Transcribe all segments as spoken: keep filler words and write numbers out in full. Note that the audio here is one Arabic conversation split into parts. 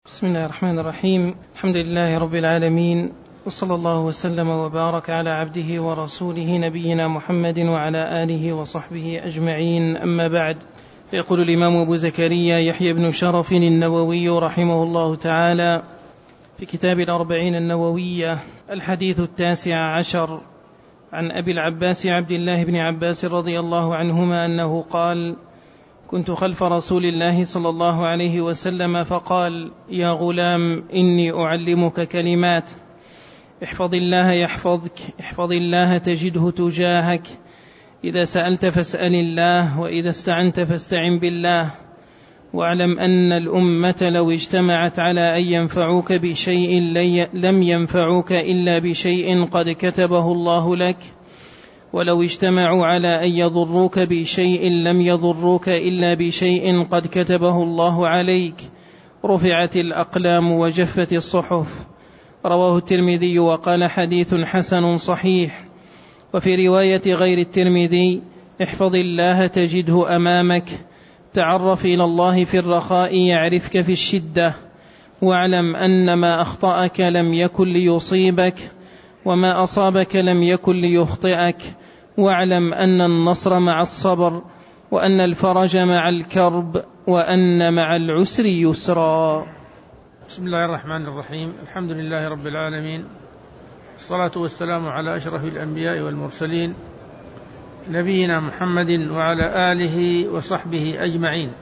بسم الله الرحمن الرحيم. الحمد لله رب العالمين، وصلى الله وسلم وبارك على عبده ورسوله نبينا محمد وعلى آله وصحبه أجمعين، أما بعد. يقول الإمام أبو زكريا يحيى بن شرف النووي رحمه الله تعالى في كتاب الأربعين النووية الحديث التاسع عشر عن أبي العباس عبد الله بن عباس رضي الله عنهما أنه قال: كنت خلف رسول الله صلى الله عليه وسلم فقال: يا غلام إني أعلمك كلمات، احفظ الله يحفظك، احفظ الله تجده تجاهك، إذا سألت فاسأل الله، وإذا استعنت فاستعن بالله، واعلم أن الأمة لو اجتمعت على أن ينفعوك بشيء لم ينفعوك إلا بشيء قد كتبه الله لك، ولو اجتمعوا على أن يضروك بشيء لم يضروك إلا بشيء قد كتبه الله عليك، رفعت الأقلام وجفت الصحف. رواه الترمذي وقال: حديث حسن صحيح. وفي رواية غير الترمذي: احفظ الله تجده أمامك، تعرف إلى الله في الرخاء يعرفك في الشدة، واعلم أن ما أخطأك لم يكن ليصيبك، وما أصابك لم يكن ليخطئك، واعلم أن النصر مع الصبر، وأن الفرج مع الكرب، وأن مع العسر يسرا. بسم الله الرحمن الرحيم. الحمد لله رب العالمين، الصلاة والسلام على أشرف الأنبياء والمرسلين، نبينا محمد وعلى آله وصحبه أجمعين.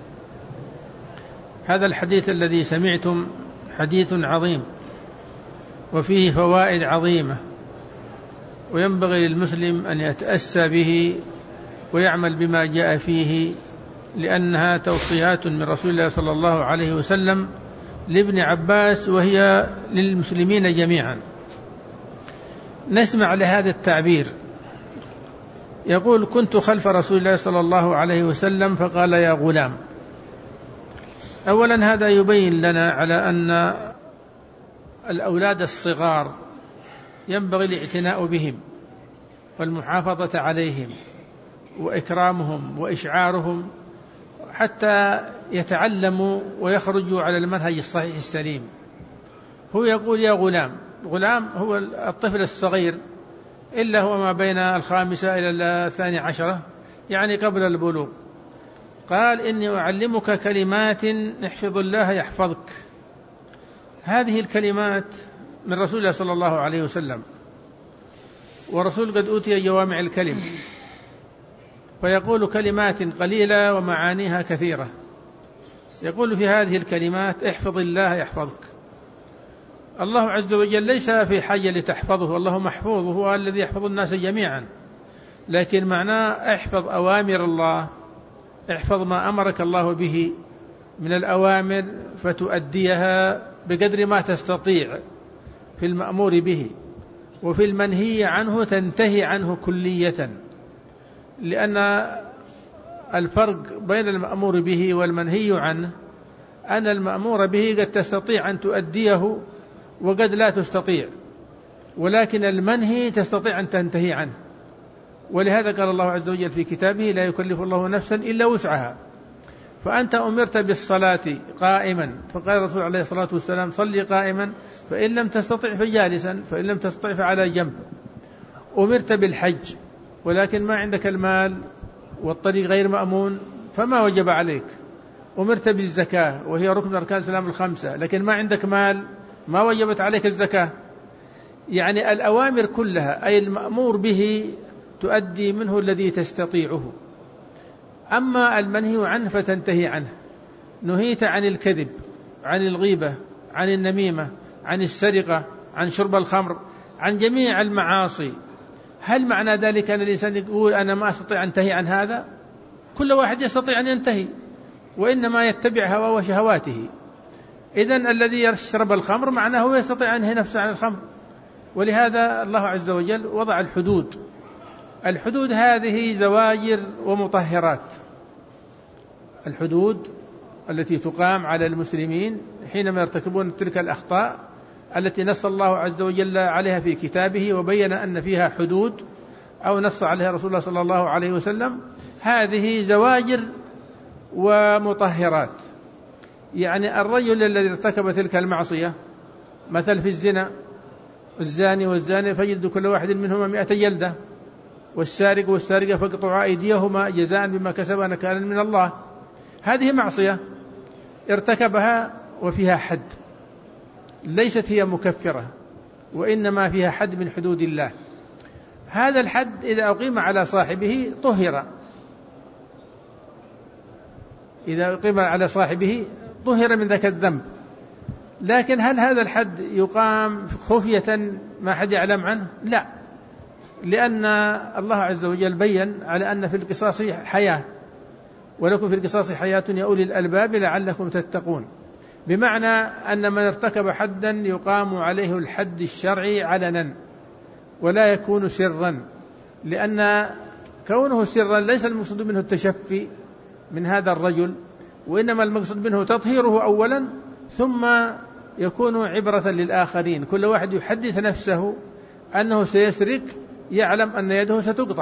هذا الحديث الذي سمعتم حديث عظيم وفيه فوائد عظيمة، وينبغي للمسلم أن يتأسى به ويعمل بما جاء فيه، لأنها توصيات من رسول الله صلى الله عليه وسلم لابن عباس، وهي للمسلمين جميعا. نسمع لهذا التعبير. يقول: كنت خلف رسول الله صلى الله عليه وسلم فقال: يا غلام. أولا هذا يبين لنا على أن الأولاد الصغار ينبغي الاعتناء بهم والمحافظة عليهم وإكرامهم وإشعارهم حتى يتعلموا ويخرجوا على المنهج الصحيح السليم. هو يقول: يا غلام. غلام هو الطفل الصغير، إلا هو ما بين الخامسة إلى الثانية عشرة، يعني قبل البلوغ. قال: إني أعلمك كلمات، احفظ الله يحفظك. هذه الكلمات من رسول الله صلى الله عليه وسلم، ورسول قد أوتي جوامع الكلم، فيقول كلمات قليلة ومعانيها كثيرة. يقول في هذه الكلمات: احفظ الله يحفظك. الله عز وجل ليس في حاجة لتحفظه، الله محفوظ، وهو الذي يحفظ الناس جميعا، لكن معناه احفظ أوامر الله، احفظ ما أمرك الله به من الأوامر فتؤديها بقدر ما تستطيع في المأمور به، وفي المنهي عنه تنتهي عنه كلية، لأن الفرق بين المأمور به والمنهي عنه أن المأمور به قد تستطيع أن تؤديه وقد لا تستطيع، ولكن المنهي تستطيع أن تنتهي عنه. ولهذا قال الله عز وجل في كتابه: لا يكلف الله نفسا إلا وسعها. فأنت أمرت بالصلاة قائما، فقال الرسول عليه الصلاة والسلام: صلي قائما، فإن لم تستطع فجالسا، فإن لم تستطع فعلى جنب. أمرت بالحج، ولكن ما عندك المال والطريق غير مأمون فما وجب عليك. أمرت بالزكاة، وهي ركن أركان الإسلام الخمسة، لكن ما عندك مال ما وجبت عليك الزكاة. يعني الأوامر كلها، أي المأمور به، تؤدي منه الذي تستطيعه. أما المنهي عنه فتنتهي عنه. نهيت عن الكذب، عن الغيبة، عن النميمة، عن السرقة، عن شرب الخمر، عن جميع المعاصي. هل معنى ذلك أن الإنسان يقول أنا ما أستطيع أن أنتهي عن هذا؟ كل واحد يستطيع أن ينتهي، وإنما يتبع هواه وشهواته. إذن الذي يشرب الخمر معناه هو يستطيع أن ينهي نفسه عن الخمر. ولهذا الله عز وجل وضع الحدود. الحدود هذه زواجر ومطهرات. الحدود التي تقام على المسلمين حينما يرتكبون تلك الأخطاء التي نص الله عز وجل عليها في كتابه وبين أن فيها حدود، أو نص عليها رسول الله صلى الله عليه وسلم، هذه زواجر ومطهرات. يعني الرجل الذي ارتكب تلك المعصية مثل في الزنا، الزاني والزانية فجد كل واحد منهما مئة جلدة، والسارق والسارقة فاقطعوا أيديهما جزاء بما كسبا نكالا من الله. هذه معصية ارتكبها وفيها حد، ليست هي مكفرة، وإنما فيها حد من حدود الله. هذا الحد إذا أقيم على صاحبه طهر، إذا أقيم على صاحبه طهر من ذاك الذنب. لكن هل هذا الحد يقام خفية ما حد يعلم عنه؟ لا، لأن الله عز وجل بيّن على أن في القصاص حياة، ولكم في القصاص حياة يا أولي الألباب لعلكم تتقون، بمعنى أن من ارتكب حدا يقام عليه الحد الشرعي علنا ولا يكون سرا، لأن كونه سرا ليس المقصود منه التشفي من هذا الرجل، وإنما المقصود منه تطهيره أولا، ثم يكون عبرة للآخرين. كل واحد يحدث نفسه أنه سيسرق يعلم أن يده ستقطع.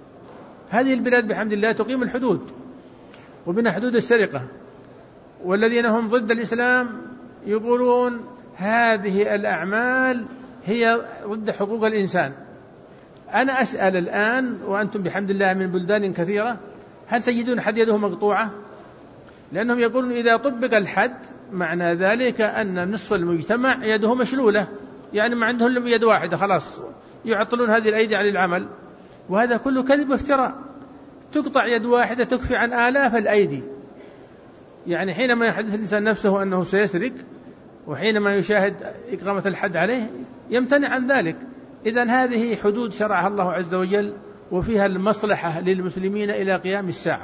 هذه البلاد بحمد الله تقيم الحدود، ومن حدود السرقة، والذين هم ضد الإسلام يقولون هذه الأعمال هي ضد حقوق الإنسان. أنا أسأل الآن وأنتم بحمد الله من بلدان كثيرة، هل تجدون حد يده مقطوعة؟ لأنهم يقولون إذا طبق الحد معنى ذلك أن نصف المجتمع يده مشلولة، يعني ما عندهم إلا يد واحدة خلاص، يعطلون هذه الأيدي عن العمل. وهذا كله كذب وافتراء. تقطع يد واحدة تكفي عن آلاف الأيدي. يعني حينما يحدث الإنسان نفسه أنه سيسرق، وحينما يشاهد إقامة الحد عليه يمتنع عن ذلك. إذن هذه حدود شرعها الله عز وجل، وفيها المصلحة للمسلمين إلى قيام الساعة.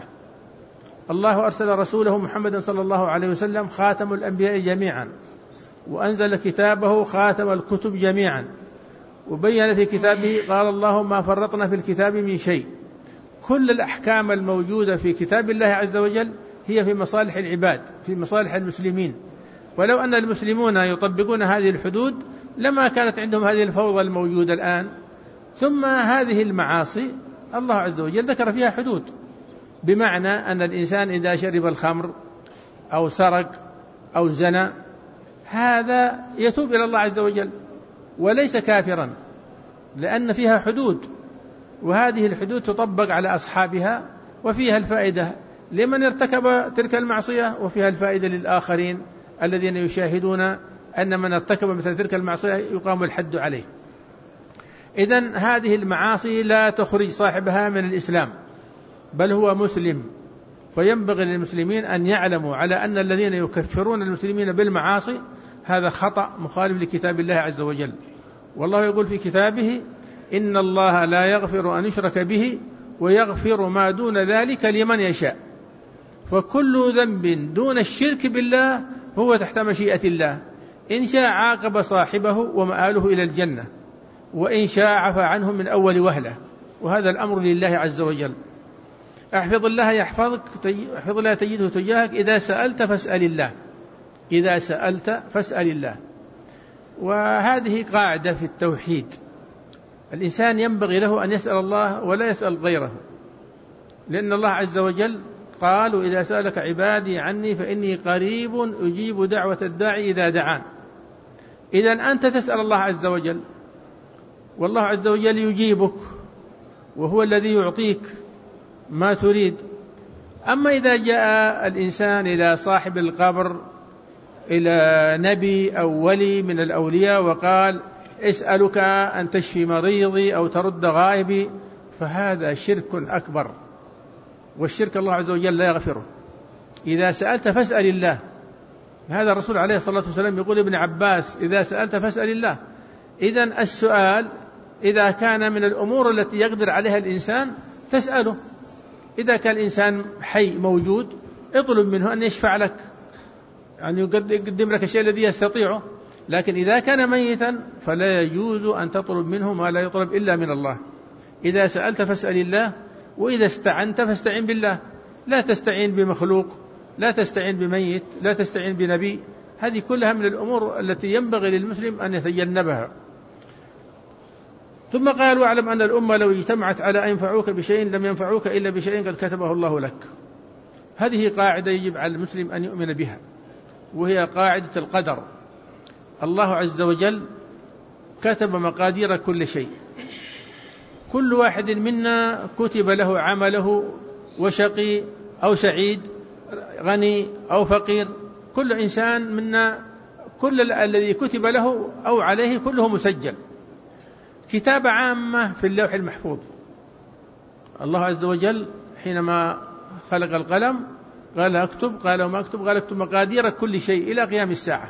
الله أرسل رسوله محمد صلى الله عليه وسلم خاتم الأنبياء جميعا، وأنزل كتابه خاتم الكتب جميعا، وبين في كتابه قال الله ما فرطنا في الكتاب من شيء. كل الأحكام الموجودة في كتاب الله عز وجل هي في مصالح العباد، في مصالح المسلمين. ولو أن المسلمون يطبقون هذه الحدود لما كانت عندهم هذه الفوضى الموجودة الآن. ثم هذه المعاصي الله عز وجل ذكر فيها حدود، بمعنى أن الإنسان إذا شرب الخمر أو سرق أو زنى هذا يتوب إلى الله عز وجل وليس كافرا، لأن فيها حدود، وهذه الحدود تطبق على أصحابها، وفيها الفائدة لمن ارتكب تلك المعصية، وفيها الفائدة للآخرين الذين يشاهدون أن من ارتكب مثل تلك المعصية يقام الحد عليه. إذن هذه المعاصي لا تخرج صاحبها من الإسلام، بل هو مسلم. فينبغي للمسلمين أن يعلموا على أن الذين يكفرون المسلمين بالمعاصي هذا خطأ مخالف لكتاب الله عز وجل. والله يقول في كتابه إن الله لا يغفر أن يشرك به ويغفر ما دون ذلك لمن يشاء. فكل ذنب دون الشرك بالله هو تحت مشيئة الله، إن شاء عاقب صاحبه ومآله إلى الجنة، وإن شاء عفى عنه من أول وهلة، وهذا الأمر لله عز وجل. احفظ الله يحفظك، احفظ الله تجده تجاهك، إذا سألت فاسأل الله، إذا سألت فاسأل الله. وهذه قاعدة في التوحيد، الإنسان ينبغي له أن يسأل الله ولا يسأل غيره، لأن الله عز وجل قال إذا سألك عبادي عني فإني قريب أجيب دعوة الداعي إذا دعان. إذن أنت تسأل الله عز وجل، والله عز وجل يجيبك، وهو الذي يعطيك ما تريد. أما إذا جاء الإنسان إلى صاحب القبر، إلى نبي أو ولي من الأولياء، وقال اسألك أن تشفي مريضي أو ترد غائبي، فهذا شرك أكبر، والشرك الله عز وجل لا يغفره. إذا سألت فاسأل الله. هذا الرسول عليه الصلاة والسلام يقول ابن عباس إذا سألت فاسأل الله. إذن السؤال إذا كان من الأمور التي يقدر عليها الإنسان تسأله. إذا كان الإنسان حي موجود اطلب منه أن يشفع لك، يعني يقدم لك الشيء الذي يستطيعه. لكن إذا كان ميتا فلا يجوز أن تطلب منه ما لا يطلب إلا من الله. إذا سألت فاسأل الله، وإذا استعنت فاستعين بالله. لا تستعين بمخلوق، لا تستعين بميت، لا تستعين بنبي. هذه كلها من الأمور التي ينبغي للمسلم أن يتجنبها. ثم قال واعلم أن الأمة لو اجتمعت على أن ينفعوك بشيء لم ينفعوك إلا بشيء قد كتبه الله لك. هذه قاعدة يجب على المسلم أن يؤمن بها، وهي قاعدة القدر. الله عز وجل كتب مقادير كل شيء، كل واحد منا كتب له عمله، وشقي أو سعيد، غني أو فقير، كل إنسان منا كل الذي كتب له أو عليه كله مسجل، كتابة عامة في اللوح المحفوظ. الله عز وجل حينما خلق القلم قال اكتب، قال وما اكتب، قال اكتب مقادير كل شيء إلى قيام الساعة.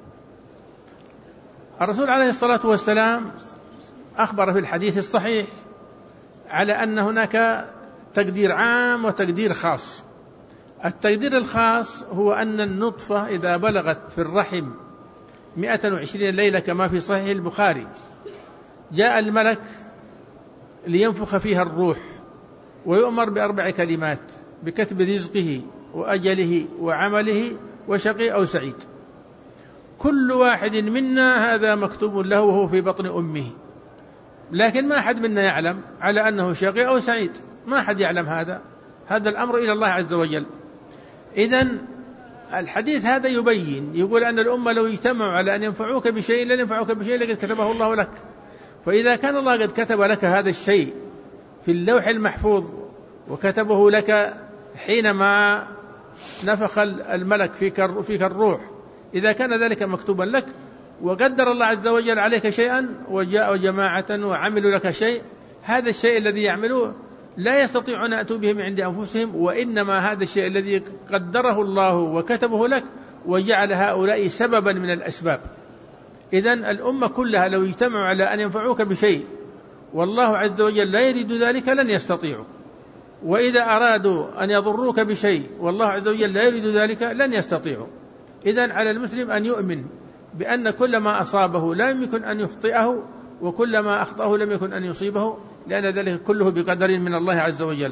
الرسول عليه الصلاة والسلام أخبر في الحديث الصحيح على أن هناك تقدير عام وتقدير خاص. التقدير الخاص هو أن النطفة إذا بلغت في الرحم مئة وعشرين ليلة كما في صحيح البخاري، جاء الملك لينفخ فيها الروح، ويؤمر بأربع كلمات: بكتب رزقه وأجله وعمله وشقي أو سعيد. كل واحد منا هذا مكتوب له وهو في بطن أمه، لكن ما أحد منا يعلم على أنه شقي أو سعيد، ما أحد يعلم هذا، هذا الأمر إلى الله عز وجل. إذن الحديث هذا يبين، يقول أن الأمة لو اجتمعوا على أن ينفعوك بشيء لن ينفعوك بشيء لقد كتبه الله لك. فإذا كان الله قد كتب لك هذا الشيء في اللوح المحفوظ وكتبه لك حينما نفخ الملك فيك فيك الروح، إذا كان ذلك مكتوبا لك وقدر الله عز وجل عليك شيئا وجاء جماعة وعملوا لك شيء، هذا الشيء الذي يعملوه لا يستطيعون أن يأتوا به من عند أنفسهم، وإنما هذا الشيء الذي قدره الله وكتبه لك وجعل هؤلاء سببا من الأسباب. إذن الأمة كلها لو اجتمعوا على أن ينفعوك بشيء والله عز وجل لا يريد ذلك لن يستطيعوا، وإذا أرادوا أن يضروك بشيء والله عز وجل لا يريد ذلك لن يستطيعوا. إذن على المسلم أن يؤمن بأن كل ما أصابه لا يمكن أن يخطئه، وكل ما أخطأه لم يكن أن يصيبه، لأن ذلك كله بقدر من الله عز وجل.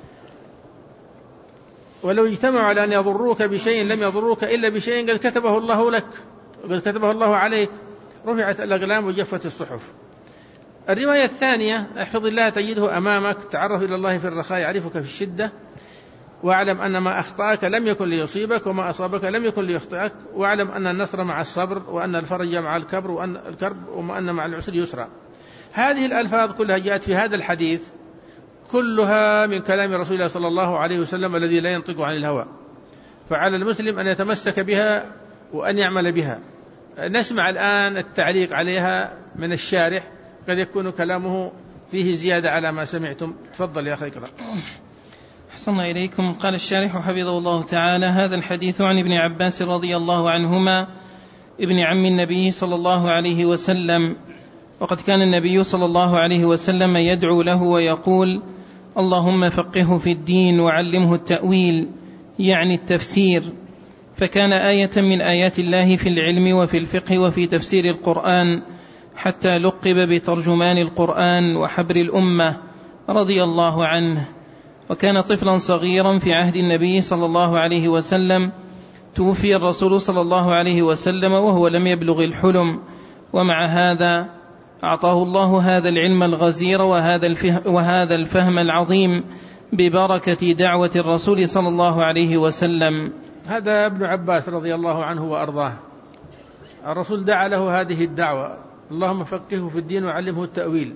ولو اجتمعوا على أن يضروك بشيء لم يضروك إلا بشيء قد كتبه الله لك، قد كتبه الله عليك، رفعت الأقلام وجفت الصحف. الرواية الثانية: احفظ الله تجده أمامك، تعرف إلى الله في الرخاء يعرفك في الشدة، واعلم أن ما أخطأك لم يكن ليصيبك وما أصابك لم يكن ليخطئك، واعلم أن النصر مع الصبر، وأن الفرج مع الكبر، وأن الكرب وأن مع العسر يسرا. هذه الألفاظ كلها جاءت في هذا الحديث، كلها من كلام رسول الله صلى الله عليه وسلم الذي لا ينطق عن الهوى، فعلى المسلم أن يتمسك بها وأن يعمل بها. نسمع الآن التعليق عليها من الشارح، قد يكون كلامه فيه زيادة على ما سمعتم. تفضل يا أخي اقرأ. أحسن إليكم. قال الشارح حفظه الله تعالى: هذا الحديث عن ابن عباس رضي الله عنهما ابن عم النبي صلى الله عليه وسلم، وقد كان النبي صلى الله عليه وسلم يدعو له ويقول: اللهم فقهه في الدين وعلمه التأويل، يعني التفسير، فكان آية من آيات الله في العلم وفي الفقه وفي تفسير القرآن، حتى لقب بترجمان القرآن وحبر الأمة رضي الله عنه. وكان طفلا صغيرا في عهد النبي صلى الله عليه وسلم، توفي الرسول صلى الله عليه وسلم وهو لم يبلغ الحلم، ومع هذا أعطاه الله هذا العلم الغزير وهذا الفهم العظيم ببركة دعوة الرسول صلى الله عليه وسلم. هذا ابن عباس رضي الله عنه وأرضاه، الرسول دعا له هذه الدعوة: اللهم فقهه في الدين وعلمه التأويل.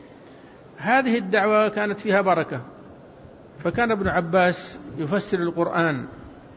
هذه الدعوة كانت فيها بركة، فكان ابن عباس يفسر القرآن،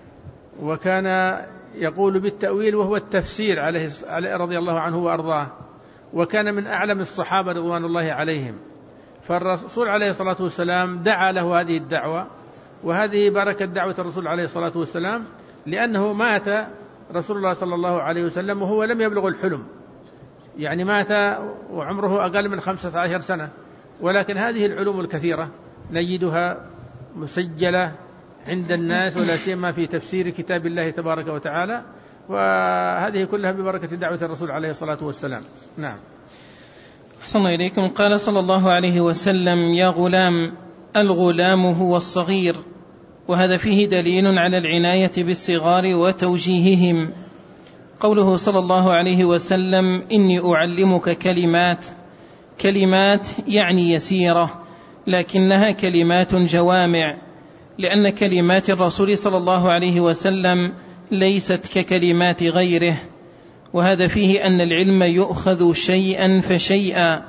وكان يقول بالتأويل وهو التفسير عليه رضي الله عنه وأرضاه، وكان من أعلم الصحابة رضوان الله عليهم. فالرسول عليه الصلاة والسلام دعا له هذه الدعوة، وهذه بركة دعوة الرسول عليه الصلاة والسلام، لأنه مات رسول الله صلى الله عليه وسلم وهو لم يبلغ الحلم، يعني مات وعمره أقل من خمسة عشر سنة، ولكن هذه العلوم الكثيرة نجدها مسجلة عند الناس، ولا سيما في تفسير كتاب الله تبارك وتعالى، وهذه كلها ببركة دعوة الرسول عليه الصلاة والسلام. نعم. أحسن إليكم. قال صلى الله عليه وسلم: يا غلام، الغلام هو الصغير. وهذا فيه دليل على العناية بالصغار وتوجيههم. قوله صلى الله عليه وسلم: إني أعلمك كلمات، كلمات يعني يسيرة، لكنها كلمات جوامع، لأن كلمات الرسول صلى الله عليه وسلم ليست ككلمات غيره، وهذا فيه أن العلم يؤخذ شيئا فشيئا،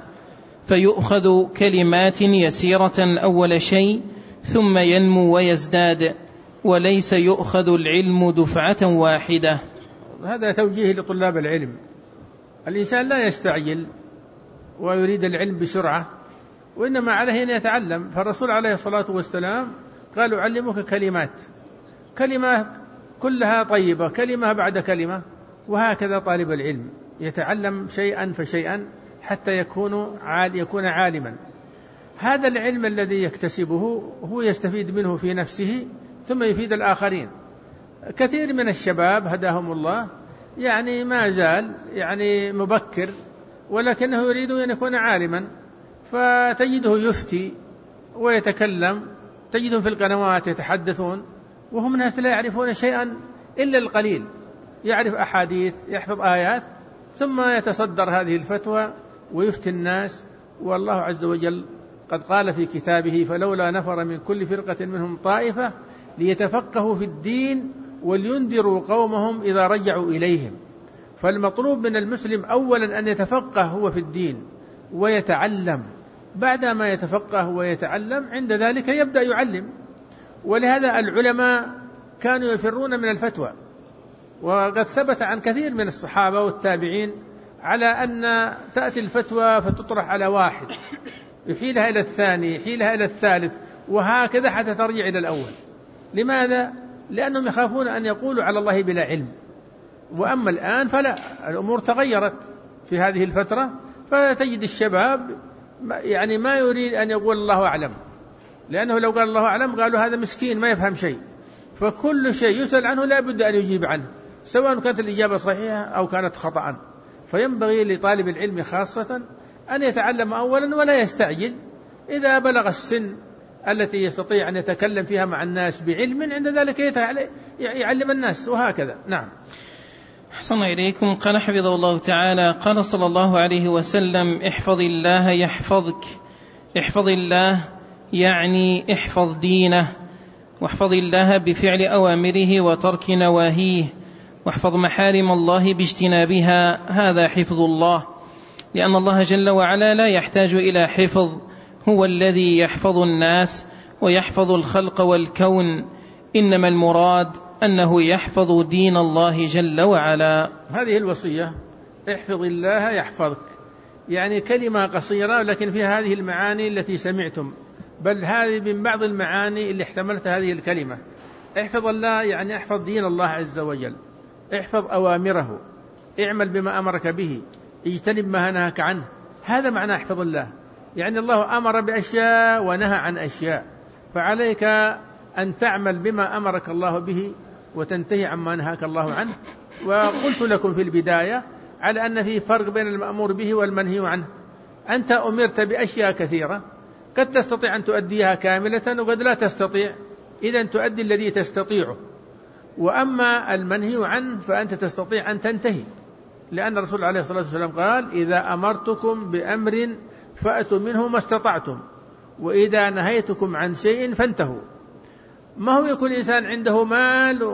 فيؤخذ كلمات يسيرة أول شيء ثم ينمو ويزداد، وليس يؤخذ العلم دفعة واحدة. هذا توجيه لطلاب العلم. الإنسان لا يستعجل ويريد العلم بسرعة، وإنما عليه أن يتعلم. فالرسول عليه الصلاة والسلام قال أعلمك كلمات، كلمات كلها طيبة، كلمة بعد كلمة. وهكذا طالب العلم يتعلم شيئا فشيئا حتى يكون عال يكون عالما. هذا العلم الذي يكتسبه هو يستفيد منه في نفسه ثم يفيد الآخرين. كثير من الشباب هداهم الله يعني ما زال يعني مبكر، ولكنه يريد أن يكون عالما، فتجده يفتي ويتكلم، تجدهم في القنوات يتحدثون، وهم ناس لا يعرفون شيئا إلا القليل، يعرف أحاديث، يحفظ آيات، ثم يتصدر هذه الفتوى ويفتي الناس. والله عز وجل قد قال في كتابه: فلولا نفر من كل فرقة منهم طائفة ليتفقهوا في الدين ولينذروا قومهم إذا رجعوا إليهم. فالمطلوب من المسلم أولا أن يتفقه هو في الدين ويتعلم، بعدما يتفقه ويتعلم عند ذلك يبدأ يعلم. ولهذا العلماء كانوا يفرون من الفتوى، وقد ثبت عن كثير من الصحابة والتابعين على أن تأتي الفتوى فتطرح على واحد، يحيلها إلى الثاني، يحيلها إلى الثالث، وهكذا حتى ترجع إلى الأول. لماذا؟ لأنهم يخافون أن يقولوا على الله بلا علم. وأما الآن فلا، الأمور تغيرت في هذه الفترة، فتجد الشباب يعني ما يريد أن يقول الله أعلم، لأنه لو قال الله أعلم قالوا هذا مسكين ما يفهم شيء. فكل شيء يسأل عنه لا بد أن يجيب عنه، سواء كانت الإجابة صحيحة أو كانت خطأ. فينبغي لطالب العلم خاصة أن يتعلم أولا ولا يستعجل. إذا بلغ السن التي يستطيع أن يتكلم فيها مع الناس بعلم، عند ذلك يعلم الناس، وهكذا. نعم. أحسن إليكم. قال حفظه الله تعالى: قال صلى الله عليه وسلم: احفظ الله يحفظك. احفظ الله يعني احفظ دينه، واحفظ الله بفعل أوامره وترك نواهيه، واحفظ محارم الله باجتنابها، هذا حفظ الله. لأن الله جل وعلا لا يحتاج إلى حفظ، هو الذي يحفظ الناس ويحفظ الخلق والكون، إنما المراد أنه يحفظ دين الله جل وعلا. هذه الوصية: احفظ الله يحفظك، يعني كلمة قصيرة لكن فيها هذه المعاني التي سمعتم، بل هذه من بعض المعاني اللي احتملت هذه الكلمة. احفظ الله يعني احفظ دين الله عز وجل، احفظ أوامره، اعمل بما أمرك به، اجتنب ما نهاك عنه. هذا معنى احفظ الله، يعني الله أمر بأشياء ونهى عن أشياء، فعليك أن تعمل بما أمرك الله به وتنتهي عما نهاك الله عنه. وقلت لكم في البداية على أن في فرق بين المأمور به والمنهي عنه. أنت أمرت بأشياء كثيرة، قد تستطيع أن تؤديها كاملة وقد لا تستطيع، إذن تؤدي الذي تستطيعه. وأما المنهي عنه فأنت تستطيع أن تنتهي، لأن الرسول عليه الصلاة والسلام قال: إذا أمرتكم بأمر فأتوا منه ما استطعتم، وإذا نهيتكم عن شيء فانتهوا. ما هو يكون إنسان عنده مال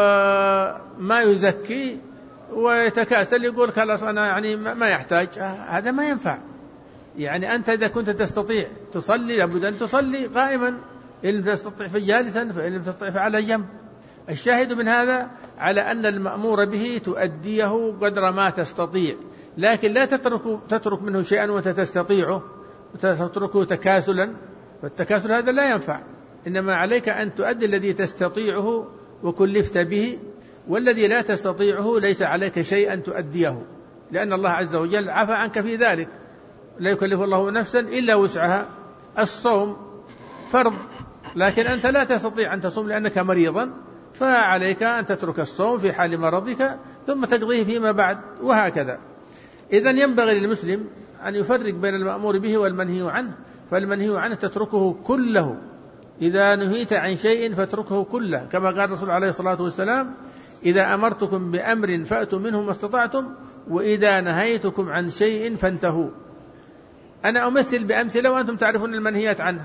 وما يزكي ويتكاسل يقول خلاص أنا يعني ما يحتاج، هذا ما ينفع. يعني أنت إذا كنت تستطيع تصلي لابد أن تصلي قائما، إن لم تستطيع فجالسا، فإن لم تستطيع فعلى جنب. الشاهد من هذا على أن المأمور به تؤديه قدر ما تستطيع، لكن لا تترك, تترك منه شيئا وأنت تستطيعه وتتركه تكاسلا، والتكاسل هذا لا ينفع. إنما عليك أن تؤدي الذي تستطيعه وكلفت به، والذي لا تستطيعه ليس عليك شيء أن تؤديه، لأن الله عز وجل عفى عنك في ذلك. لا يكلف الله نفسا إلا وسعها. الصوم فرض، لكن أنت لا تستطيع أن تصوم لأنك مريضا، فعليك أن تترك الصوم في حال مرضك ثم تقضيه فيما بعد، وهكذا. إذن ينبغي للمسلم أن يفرق بين المأمور به والمنهي عنه. فالمنهي عنه تتركه كله، إذا نهيت عن شيء فاتركه كله، كما قال الرسول عليه الصلاة والسلام: إذا أمرتكم بأمر فأتوا منه ما استطعتم، وإذا نهيتكم عن شيء فانتهوا. أنا أمثل بأمثلة وأنتم تعرفون المنهيات عنه.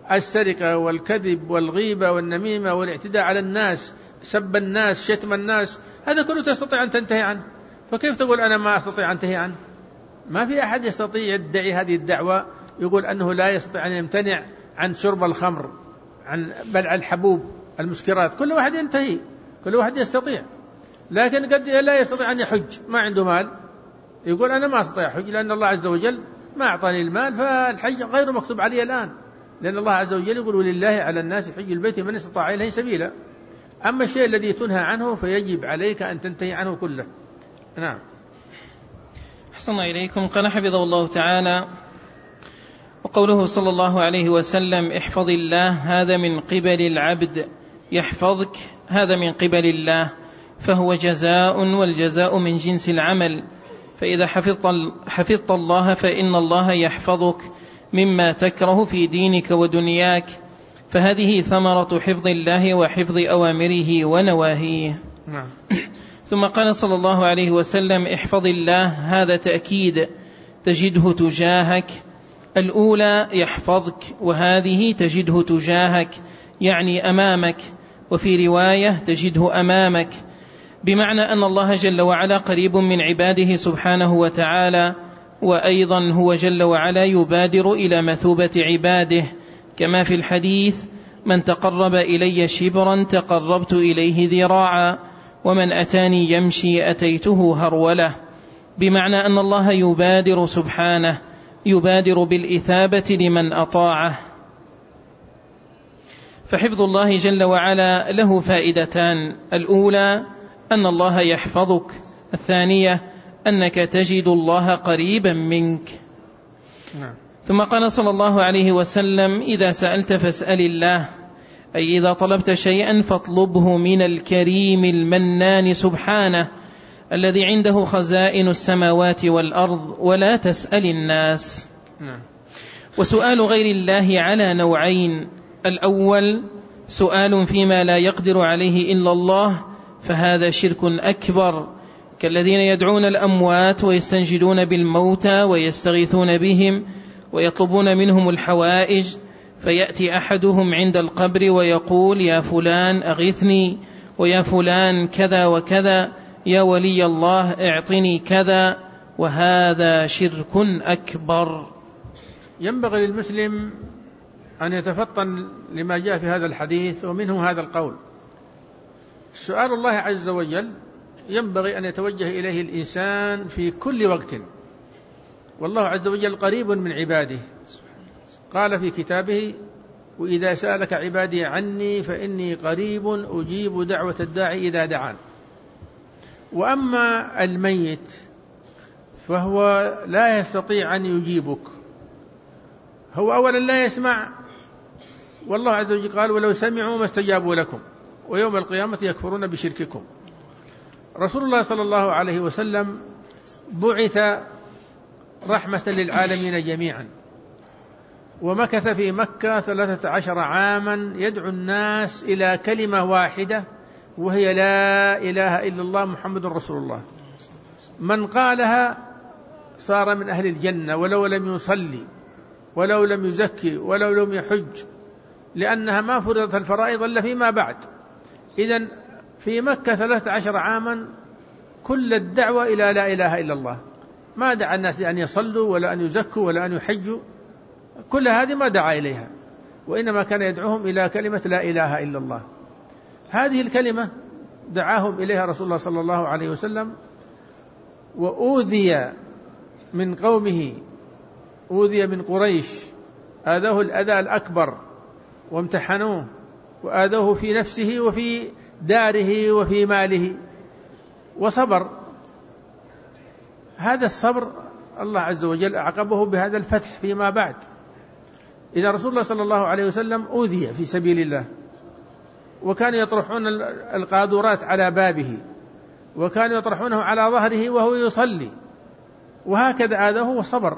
السرقة والكذب والغيبة والنميمة والاعتداء على الناس، سب الناس، شتم الناس، هذا كله تستطيع أن تنتهي عنه، فكيف تقول أنا ما أستطيع أن أنتهي عنه؟ ما في أحد يستطيع يدعي هذه الدعوة يقول أنه لا يستطيع أن يمتنع عن شرب الخمر، عن بلع الحبوب المسكرات، كل واحد ينتهي، كل واحد يستطيع. لكن قد لا يستطيع أن يحج، ما عنده مال، يقول أنا ما أستطيع حج لأن الله عز وجل ما أعطاني المال، فالحج غير مكتوب علي الآن، لأن الله عز وجل يقول ولله على الناس حج البيت من استطاع إليه سبيلا. أما الشيء الذي تنهى عنه فيجب عليك أن تنتهي عنه كله. نعم. أحسن إليكم. قال حفظه الله تعالى: وقوله صلى الله عليه وسلم احفظ الله، هذا من قبل العبد، يحفظك هذا من قبل الله، فهو جزاء، والجزاء من جنس العمل، فإذا حفظت, حفظت الله فإن الله يحفظك مما تكره في دينك ودنياك، فهذه ثمرة حفظ الله وحفظ أوامره ونواهيه. نعم. ثم قال صلى الله عليه وسلم احفظ الله، هذا تأكيد، تجده تجاهك. الأولى يحفظك، وهذه تجده تجاهك يعني أمامك، وفي رواية تجده أمامك، بمعنى أن الله جل وعلا قريب من عباده سبحانه وتعالى، وأيضا هو جل وعلا يبادر إلى مثوبة عباده، كما في الحديث: من تقرب إلي شبرا تقربت إليه ذراعا، ومن أتاني يمشي أتيته هرولة، بمعنى أن الله يبادر سبحانه، يبادر بالإثابة لمن أطاعه. فحفظ الله جل وعلا له فائدتان: الأولى أن الله يحفظك، الثانية أنك تجد الله قريبا منك. نعم. ثم قال صلى الله عليه وسلم: إذا سألت فاسأل الله، أي إذا طلبت شيئا فاطلبه من الكريم المنان سبحانه الذي عنده خزائن السماوات والأرض، ولا تسأل الناس. نعم. وسؤال غير الله على نوعين: الأول سؤال فيما لا يقدر عليه إلا الله، فهذا شرك أكبر، كالذين يدعون الأموات ويستنجدون بالموتى ويستغيثون بهم ويطلبون منهم الحوائج، فيأتي أحدهم عند القبر ويقول: يا فلان أغثني، ويا فلان كذا وكذا، يا ولي الله اعطني كذا، وهذا شرك أكبر. ينبغي للمسلم أن يتفطن لما جاء في هذا الحديث، ومنه هذا القول: سؤال الله عز وجل ينبغي أن يتوجه إليه الإنسان في كل وقت، والله عز وجل قريب من عباده، قال في كتابه: وإذا سألك عبادي عني فإني قريب أجيب دعوة الداعي إذا دعان. وأما الميت فهو لا يستطيع أن يجيبك، هو أولا لا يسمع، والله عز وجل قال: ولو سمعوا ما استجابوا لكم ويوم القيامة يكفرون بشرككم. رسول الله صلى الله عليه وسلم بعث رحمة للعالمين جميعا، ومكث في مكة ثلاثة عشر عاما يدعو الناس إلى كلمة واحدة، وهي لا إله إلا الله محمد رسول الله. من قالها صار من أهل الجنة، ولو لم يصلي ولو لم يزكي ولو لم يحج، لأنها ما فرضت الفرائض إلا فيما بعد. إذن في مكة ثلاثة عشر عاما كل الدعوة إلى لا إله إلا الله، ما دعا الناس لأن يصلوا ولا أن يزكوا ولا أن يحجوا، كل هذه ما دعا إليها، وإنما كان يدعوهم إلى كلمة لا إله إلا الله. هذه الكلمة دعاهم إليها رسول الله صلى الله عليه وسلم، وأوذي من قومه، أوذي من قريش، آذوه الأذى الأكبر وامتحنوه وآذوه في نفسه وفي داره وفي ماله، وصبر. هذا الصبر الله عز وجل أعقبه بهذا الفتح فيما بعد. إذا رسول الله صلى الله عليه وسلم أوذي في سبيل الله، وكانوا يطرحون القاذورات على بابه، وكانوا يطرحونه على ظهره وهو يصلي، وهكذا آذوه وصبر.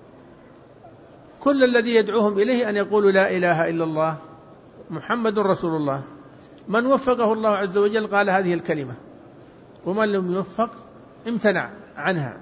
كل الذي يدعوهم إليه أن يقولوا لا إله إلا الله محمد رسول الله. من وفقه الله عز وجل قال هذه الكلمة، ومن لم يوفق امتنع عنها.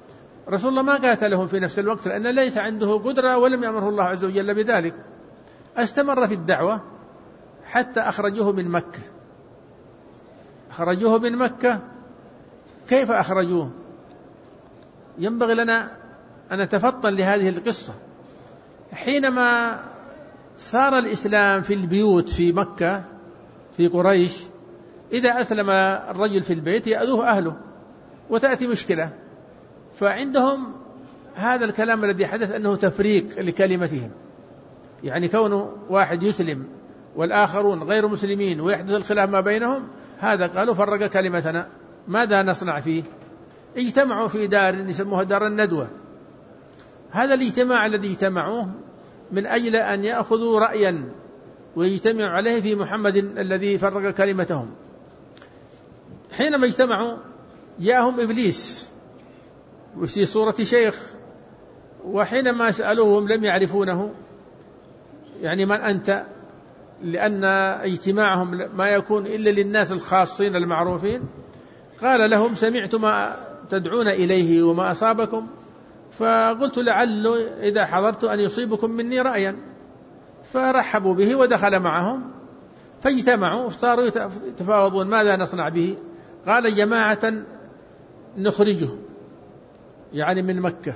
رسول الله ما قاتلهم في نفس الوقت، لأن ليس عنده قدرة ولم يأمره الله عز وجل بذلك، استمر في الدعوة حتى أخرجوه من مكة. أخرجوه من مكة. كيف أخرجوه؟ ينبغي لنا أن نتفطن لهذه القصة. حينما صار الإسلام في البيوت في مكة في قريش، إذا أسلم الرجل في البيت يأذوه أهله وتأتي مشكلة، فعندهم هذا الكلام الذي حدث أنه تفريق لكلمتهم، يعني كونه واحد يسلم والآخرون غير مسلمين ويحدث الخلاف ما بينهم، هذا قالوا فرق كلمتنا، ماذا نصنع فيه؟ اجتمعوا في دار يسموها دار الندوة. هذا الاجتماع الذي اجتمعوه من أجل أن يأخذوا رأيا ويجتمعوا عليه في محمد الذي فرق كلمتهم. حينما اجتمعوا جاءهم إبليس وفي صورة شيخ، وحينما سألوهم لم يعرفونه، يعني من أنت؟ لأن اجتماعهم ما يكون إلا للناس الخاصين المعروفين. قال لهم سمعت ما تدعون إليه وما أصابكم، فقلت لعل إذا حضرت أن يصيبكم مني رأيا، فرحبوا به ودخل معهم، فاجتمعوا صاروا يتفاوضون ماذا نصنع به. قال جماعة نخرجه يعني من مكة.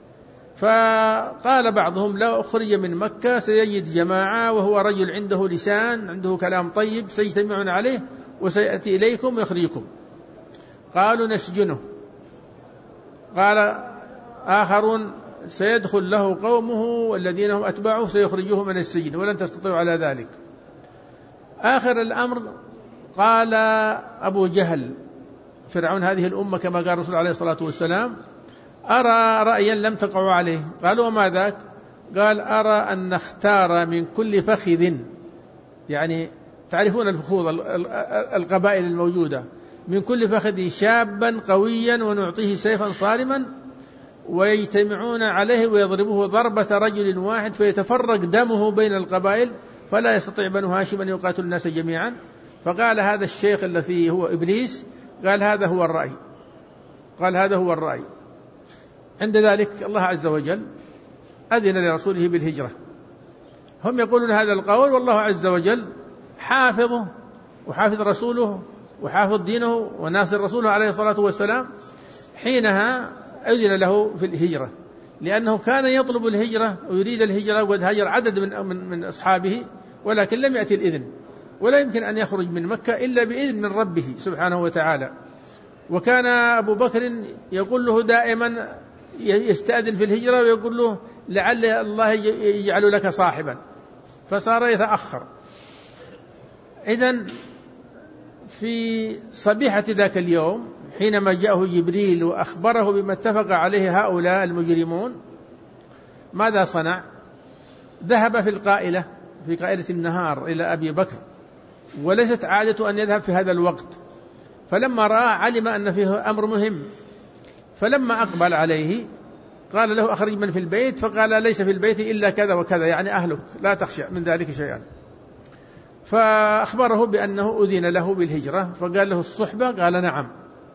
فقال بعضهم لو أخرج من مكة سيجد جماعة وهو رجل عنده لسان عنده كلام طيب سيجتمعون عليه وسيأتي إليكم ويخرجكم. قالوا نسجنه. قال آخرون سيدخل له قومه والذين هم أتبعه سيخرجوه من السجن ولن تستطيعوا على ذلك. آخر الأمر قال أبو جهل فرعون هذه الأمة كما قال الرسول عليه الصلاة والسلام أرى رأيا لم تقعوا عليه. قالوا وما ذاك؟ قال أرى أن نختار من كل فخذ، يعني تعرفون الفخوذ القبائل الموجودة، من كل فخذ شابا قويا ونعطيه سيفا صارما ويجتمعون عليه ويضربه ضربة رجل واحد فيتفرق دمه بين القبائل فلا يستطيع بنو هاشم أن يقاتل الناس جميعا. فقال هذا الشيخ الذي هو إبليس قال هذا هو الرأي، قال هذا هو الرأي. عند ذلك الله عز وجل أذن لرسوله بالهجرة. هم يقولون هذا القول والله عز وجل حافظه وحافظ رسوله وحافظ دينه وناصر رسوله عليه الصلاة والسلام. حينها أذن له في الهجرة لأنه كان يطلب الهجرة ويريد الهجرة، وقد هاجر عدد من, من, من أصحابه ولكن لم يأتي الإذن، ولا يمكن أن يخرج من مكة إلا بإذن من ربه سبحانه وتعالى. وكان أبو بكر يقول له دائما يستأذن في الهجرة ويقول له لعل الله يجعل لك صاحبا، فصار يتأخر. إذن في صبيحة ذاك اليوم حينما جاءه جبريل وأخبره بما اتفق عليه هؤلاء المجرمون، ماذا صنع؟ ذهب في القائلة في قائلة النهار إلى أبي بكر، وليست عادة أن يذهب في هذا الوقت، فلما رأى علم أن فيه أمر مهم، فلما أقبل عليه قال له أخرج من في البيت، فقال ليس في البيت إلا كذا وكذا، يعني أهلك لا تخشى من ذلك شيئا. فأخبره بأنه أذن له بالهجرة، فقال له الصحبة؟ قال نعم.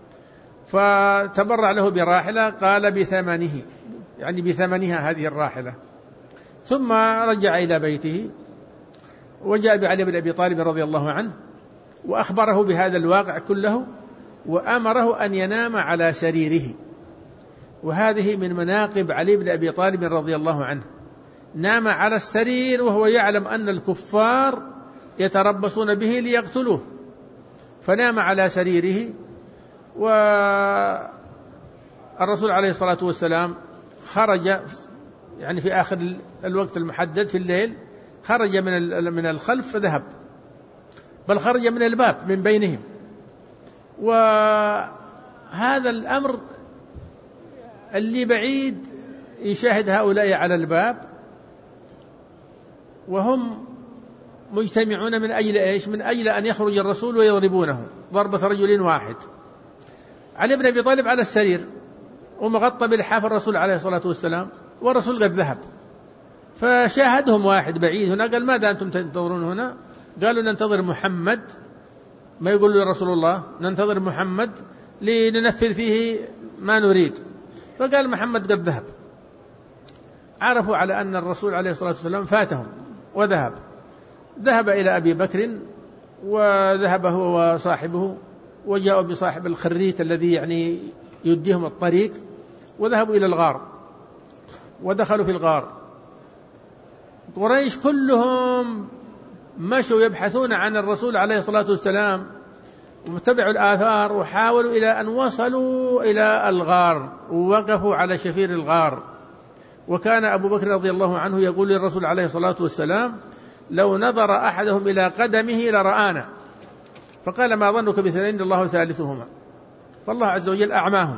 فتبرع له براحلة، قال بثمنه، يعني بثمنها هذه الراحلة. ثم رجع إلى بيته وجاء بعلي بن أبي طالب رضي الله عنه وأخبره بهذا الواقع كله، وأمره أن ينام على سريره. وهذه من مناقب علي بن أبي طالب رضي الله عنه، نام على السرير وهو يعلم أن الكفار يتربصون به ليقتلوه، فنام على سريره. والرسول عليه الصلاة والسلام خرج يعني في آخر الوقت المحدد في الليل، خرج من من الخلف فذهب، بل خرج من الباب من بينهم. وهذا الأمر اللي بعيد يشاهد هؤلاء على الباب وهم مجتمعون من أجل إيش؟ من أجل أن يخرج الرسول ويضربونه ضربة رجل واحد. علي بن أبي طالب على السرير ومغطى بلحاف الرسول عليه الصلاة والسلام، والرسول قد ذهب. فشاهدهم واحد بعيد هنا، قال ماذا أنتم تنتظرون هنا؟ قالوا ننتظر محمد. ما يقول له رسول الله ننتظر محمد لننفذ فيه ما نريد. فقال محمد قد ذهب. عرفوا على أن الرسول عليه الصلاة والسلام فاتهم وذهب ذهب إلى أبي بكر، وذهب هو وصاحبه وجاءوا بصاحب الخريت الذي يعني يديهم الطريق، وذهبوا إلى الغار ودخلوا في الغار. قريش كلهم مشوا يبحثون عن الرسول عليه الصلاة والسلام، واتبعوا الآثار وحاولوا إلى أن وصلوا إلى الغار ووقفوا على شفير الغار. وكان أبو بكر رضي الله عنه يقول للرسول عليه الصلاة والسلام: لو نظر أحدهم إلى قدمه لرآنا. فقال: ما ظنك باثنين الله ثالثهما؟ فالله عز وجل أعماهم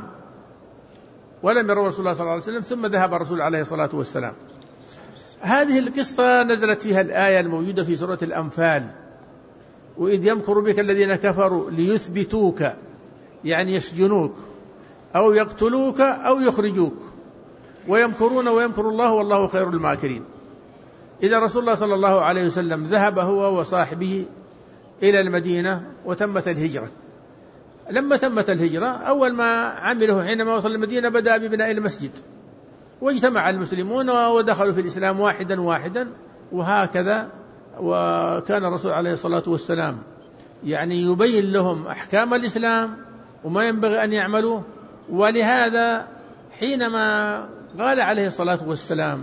ولم يروا رسول الله صلى الله عليه وسلم. ثم ذهب الرسول عليه الصلاة والسلام. هذه القصة نزلت فيها الآية الموجودة في سورة الأنفال: وإذ يمكر بك الذين كفروا ليثبتوك، يعني يسجنوك أو يقتلوك أو يخرجوك، ويمكرون ويمكر الله والله خير الماكرين. إذا رسول الله صلى الله عليه وسلم ذهب هو وصاحبه إلى المدينة وتمت الهجرة. لما تمت الهجرة أول ما عمله حينما وصل المدينة بدأ ببناء المسجد، واجتمع المسلمون ودخلوا في الإسلام واحدا واحدا، وهكذا. وكان الرسول عليه الصلاة والسلام يعني يبين لهم أحكام الإسلام وما ينبغي أن يعملوه. ولهذا حينما قال عليه الصلاة والسلام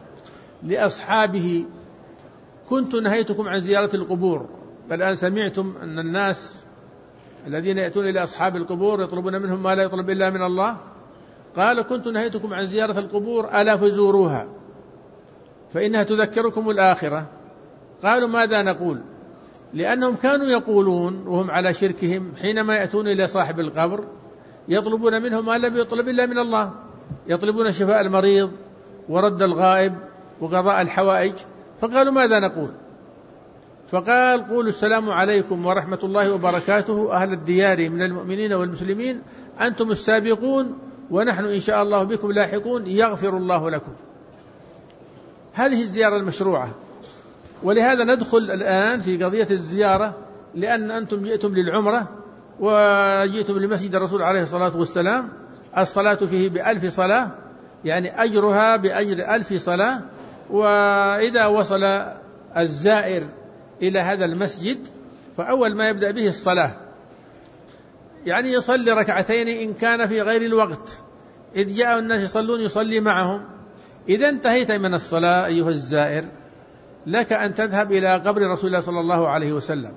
لأصحابه: كنت نهيتكم عن زيارة القبور، الآن سمعتم أن الناس الذين يأتون إلى أصحاب القبور يطلبون منهم ما لا يطلب إلا من الله. قال: كنت نهيتكم عن زيارة القبور ألا فزوروها فإنها تذكركم الآخرة. قالوا: ماذا نقول؟ لأنهم كانوا يقولون وهم على شركهم حينما يأتون إلى صاحب القبر يطلبون منه ما لم يطلب إلا من الله، يطلبون شفاء المريض ورد الغائب وقضاء الحوائج. فقالوا: ماذا نقول؟ فقال: قولوا السلام عليكم ورحمة الله وبركاته أهل الديار من المؤمنين والمسلمين، أنتم السابقون ونحن إن شاء الله بكم لاحقون، يغفر الله لكم. هذه الزيارة المشروعة. ولهذا ندخل الآن في قضية الزيارة، لأن أنتم جئتم للعمرة وجئتم لمسجد الرسول عليه الصلاة والسلام، الصلاة فيه بألف صلاة، يعني أجرها بأجر ألف صلاة. وإذا وصل الزائر إلى هذا المسجد فأول ما يبدأ به الصلاة، يعني يصلي ركعتين إن كان في غير الوقت، إذ جاء الناس يصلون يصلي معهم. إذا انتهيت من الصلاة أيها الزائر لك أن تذهب إلى قبر رسول الله صلى الله عليه وسلم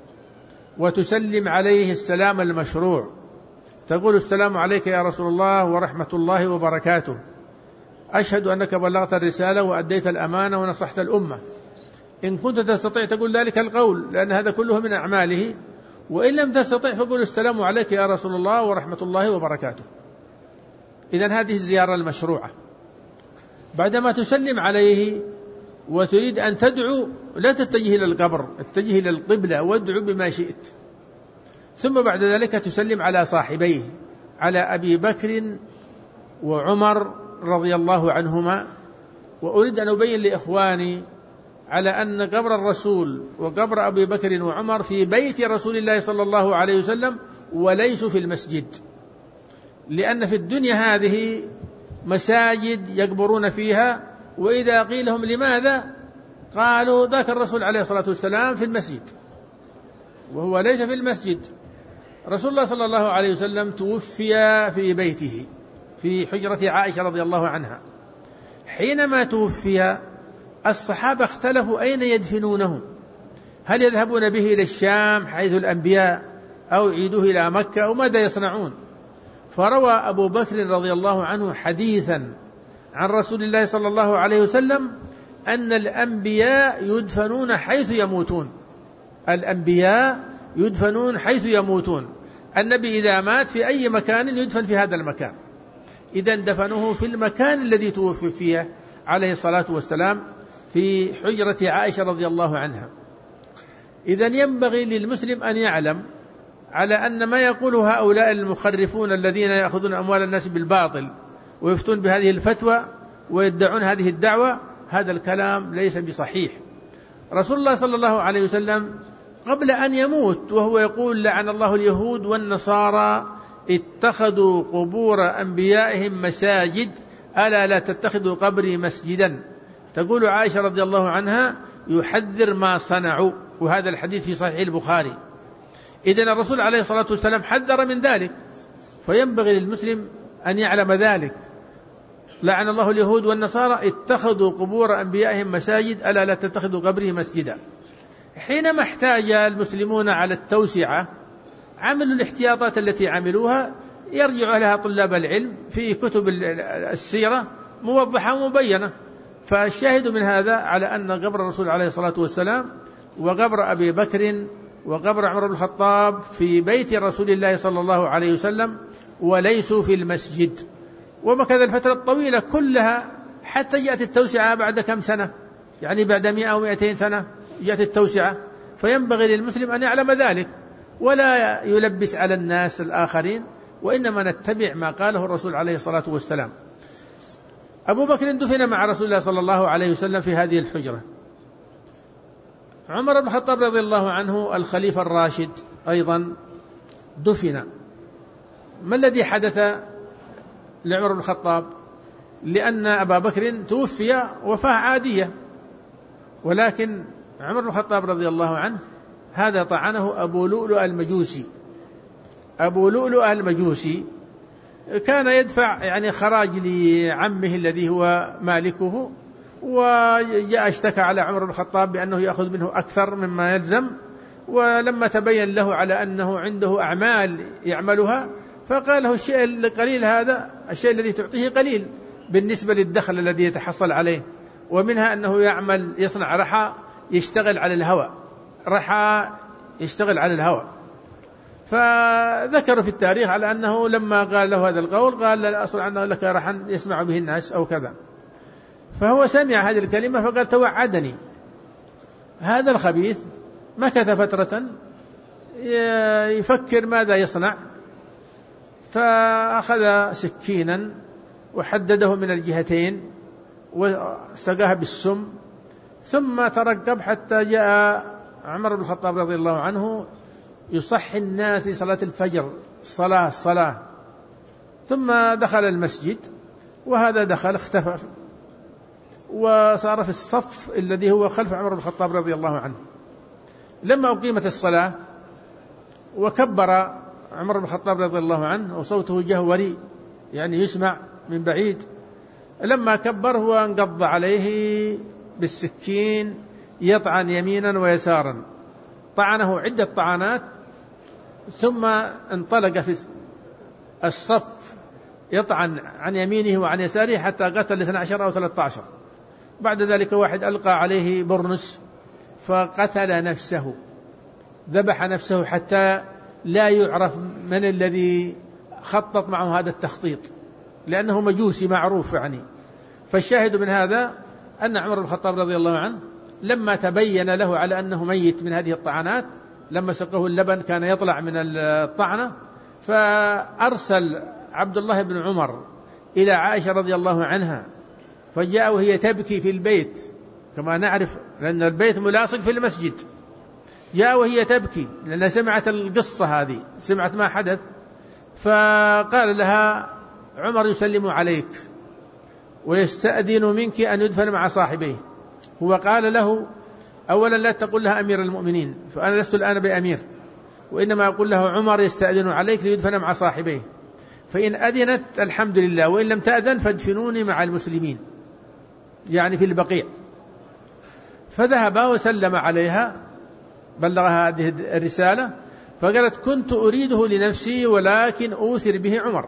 وتسلم عليه السلام المشروع، تقول: السلام عليك يا رسول الله ورحمة الله وبركاته، أشهد أنك بلغت الرسالة وأديت الأمانة ونصحت الأمة. إن كنت تستطيع تقول ذلك القول، لأن هذا كله من أعماله. وإن لم تستطيع فقول: السلام عليك يا رسول الله ورحمة الله وبركاته. إذن هذه الزيارة المشروعة. بعدما تسلم عليه وتريد أن تدعو لا تتجه إلى القبر، اتجه إلى القبلة وادعو بما شئت. ثم بعد ذلك تسلم على صاحبيه، على أبي بكر وعمر رضي الله عنهما. وأريد أن أبين لإخواني على أن قبر الرسول وقبر أبي بكر وعمر في بيت رسول الله صلى الله عليه وسلم وليسوا في المسجد، لأن في الدنيا هذه مساجد يقبرون فيها، وإذا قيل لهم لماذا قالوا: ذاك الرسول عليه الصلاة والسلام في المسجد، وهو ليس في المسجد. رسول الله صلى الله عليه وسلم توفي في بيته في حجرة عائشة رضي الله عنها. حينما توفي الصحابة اختلفوا أين يدفنونه، هل يذهبون به إلى الشام حيث الأنبياء أو يعيدوه إلى مكة أو ماذا يصنعون؟ فروى أبو بكر رضي الله عنه حديثا عن رسول الله صلى الله عليه وسلم أن الأنبياء يدفنون حيث يموتون، الأنبياء يدفنون حيث يموتون. النبي إذا مات في أي مكان يدفن في هذا المكان، إذن دفنوه في المكان الذي توفي فيه عليه الصلاة والسلام في حجرة عائشة رضي الله عنها. إذن ينبغي للمسلم أن يعلم على أن ما يقوله هؤلاء المخرفون الذين يأخذون أموال الناس بالباطل ويفتون بهذه الفتوى ويدعون هذه الدعوة، هذا الكلام ليس بصحيح. رسول الله صلى الله عليه وسلم قبل أن يموت وهو يقول: لعن الله اليهود والنصارى اتخذوا قبور أنبيائهم مساجد، ألا لا تتخذوا قبري مسجدا. تقول عائشة رضي الله عنها: يحذر ما صنعوا، وهذا الحديث في صحيح البخاري. إذن الرسول عليه الصلاة والسلام حذر من ذلك، فينبغي للمسلم أن يعلم ذلك. لعن الله اليهود والنصارى اتخذوا قبور أنبيائهم مساجد ألا لا تتخذوا قبره مسجدا. حينما احتاج المسلمون على التوسعة عملوا الاحتياطات التي عملوها، يرجع لها طلاب العلم في كتب السيرة موضحة ومبينة. فالشاهد من هذا على أن قبر الرسول عليه الصلاة والسلام وقبر أبي بكر وقبر عمر بن الخطاب في بيت رسول الله صلى الله عليه وسلم وليسوا في المسجد. ومكث الفترة الطويلة كلها حتى جاءت التوسعة بعد كم سنة، يعني بعد مئة أو مئتين سنة جاءت التوسعة. فينبغي للمسلم أن يعلم ذلك ولا يلبس على الناس الآخرين، وإنما نتبع ما قاله الرسول عليه الصلاة والسلام. أبو بكر دفن مع رسول الله صلى الله عليه وسلم في هذه الحجرة. عمر بن الخطاب رضي الله عنه الخليفة الراشد أيضا دفن. ما الذي حدث لعمر بن الخطاب؟ لأن أبا بكر توفي وفاة عادية، ولكن عمر بن الخطاب رضي الله عنه هذا طعنه أبو لؤلؤ المجوسي. أبو لؤلؤ المجوسي كان يدفع يعني خراج لعمه الذي هو مالكه، وجاء اشتكى على عمر بن الخطاب بأنه يأخذ منه أكثر مما يلزم، ولما تبين له على أنه عنده أعمال يعملها فقال له الشيء القليل هذا، الشيء الذي تعطيه قليل بالنسبة للدخل الذي يتحصل عليه. ومنها أنه يعمل يصنع رحى يشتغل على الهواء، رحى يشتغل على الهواء. فذكر في التاريخ على أنه لما قال له هذا القول قال لا أصل عنه لك رحى يسمع به الناس أو كذا. فهو سمع هذه الكلمة فقال توعدني. هذا الخبيث مكث فترة يفكر ماذا يصنع، فأخذ سكينا وحدده من الجهتين وسقاه بالسم، ثم ترقب حتى جاء عمر بن الخطاب رضي الله عنه يصحي الناس لصلاة الفجر، الصلاة الصلاة ثم دخل المسجد، وهذا دخل اختفى وصار في الصف الذي هو خلف عمر بن الخطاب رضي الله عنه. لما أقيمت الصلاة وكبر عمر بن الخطاب رضي الله عنه وصوته جهوري يعني يسمع من بعيد، لما كبر هو انقض عليه بالسكين يطعن يمينا ويسارا، طعنه عدة طعنات، ثم انطلق في الصف يطعن عن يمينه وعن يساره حتى قتل اثني عشر أو ثلاثة عشر. بعد ذلك واحد ألقى عليه برنس فقتل نفسه، ذبح نفسه حتى لا يعرف من الذي خطط معه هذا التخطيط، لأنه مجوسي معروف يعني. فالشاهد من هذا أن عمر بن الخطاب رضي الله عنه لما تبين له على أنه ميت من هذه الطعنات، لما سقه اللبن كان يطلع من الطعنة، فأرسل عبد الله بن عمر إلى عائشة رضي الله عنها، فجاء وهي تبكي في البيت كما نعرف لأن البيت ملاصق في المسجد. جاء وهي تبكي لأنها سمعت القصة هذه، سمعت ما حدث، فقال لها عمر يسلم عليك ويستأذن منك أن يدفن مع صاحبيه. هو قال له أولا لا تقول لها أمير المؤمنين، فأنا لست الآن بأمير، وإنما أقول له عمر يستأذن عليك ليدفن مع صاحبيه، فإن أذنت الحمد لله، وإن لم تأذن فادفنوني مع المسلمين يعني في البقيع. فذهب وسلم عليها، بلغها هذه الرسالة، فقالت كنت أريده لنفسي ولكن أوثر به عمر.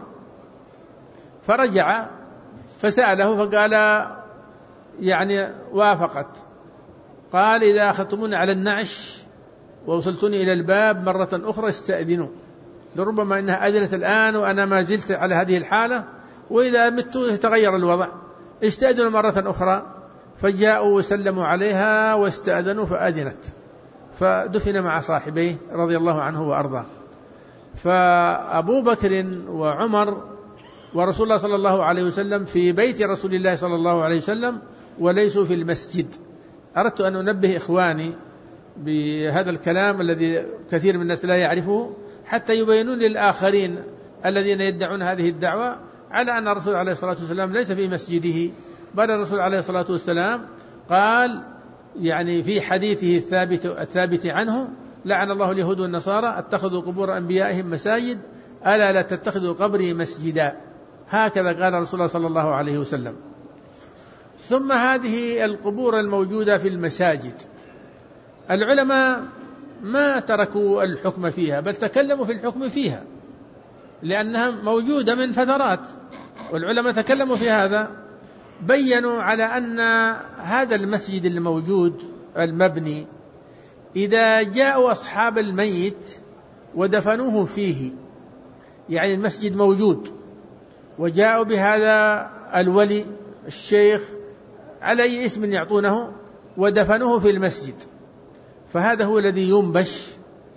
فرجع فسأله فقال يعني وافقت. قال إذا أخذتموني على النعش ووصلتني إلى الباب مرة أخرى استأذنوا، لربما إنها أذنت الآن وأنا ما زلت على هذه الحالة، وإذا مت يتغير الوضع، استأذنوا مرة أخرى. فجاءوا وسلموا عليها واستأذنوا فأذنت، فدفن مع صاحبيه رضي الله عنه وأرضاه. فأبو بكر وعمر ورسول الله صلى الله عليه وسلم في بيت رسول الله صلى الله عليه وسلم وليسوا في المسجد. أردت أن أنبه إخواني بهذا الكلام الذي كثير من الناس لا يعرفه، حتى يبينون للآخرين الذين يدعون هذه الدعوة على أن الرسول عليه الصلاة والسلام ليس في مسجده، بل الرسول عليه الصلاة والسلام قال يعني في حديثه الثابت, الثابت عنه: لعن الله اليهود والنصارى اتخذوا قبور أنبيائهم مساجد ألا لا تتخذوا قبري مسجدا. هكذا قال رسول الله صلى الله عليه وسلم. ثم هذه القبور الموجودة في المساجد، العلماء ما تركوا الحكم فيها، بل تكلموا في الحكم فيها لأنها موجودة من فترات، والعلماء تكلموا في هذا، بيّنوا على أن هذا المسجد الموجود المبني إذا جاءوا أصحاب الميت ودفنوه فيه، يعني المسجد موجود وجاءوا بهذا الولي الشيخ على أي اسم يعطونه ودفنوه في المسجد، فهذا هو الذي ينبش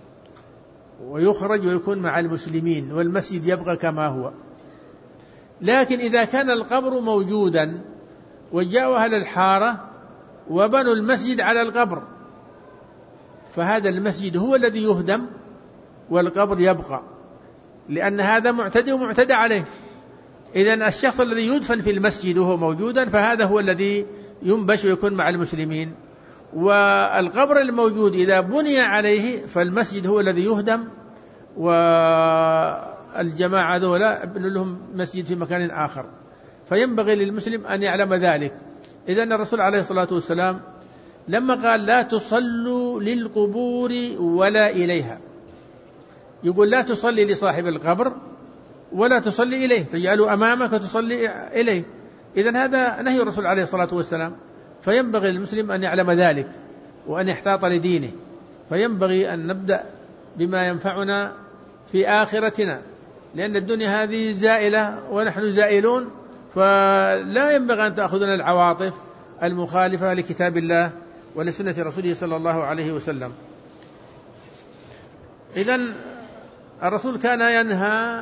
ويخرج ويكون مع المسلمين، والمسجد يبقى كما هو. لكن إذا كان القبر موجودا وجاءوا أهل الحارة وبنوا المسجد على القبر، فهذا المسجد هو الذي يهدم والقبر يبقى، لأن هذا معتدي ومعتدى عليه. إذن الشخص الذي يدفن في المسجد وهو موجودا فهذا هو الذي ينبش ويكون مع المسلمين، والقبر الموجود إذا بني عليه فالمسجد هو الذي يهدم، والجماعة دولا ابن لهم مسجد في مكان آخر. فينبغي للمسلم أن يعلم ذلك. إذن الرسول عليه الصلاة والسلام لما قال: لا تصلوا للقبور ولا إليها، يقول لا تصلي لصاحب القبر ولا تصلي إليه، تجعله أمامك وتصلي إليه. إذن هذا نهي الرسول عليه الصلاة والسلام، فينبغي للمسلم أن يعلم ذلك وأن يحتاط لدينه. فينبغي أن نبدأ بما ينفعنا في آخرتنا، لأن الدنيا هذه زائلة ونحن زائلون، فلا ينبغي أن تأخذنا العواطف المخالفة لكتاب الله ولسنة رسوله صلى الله عليه وسلم. إذن الرسول كان ينهى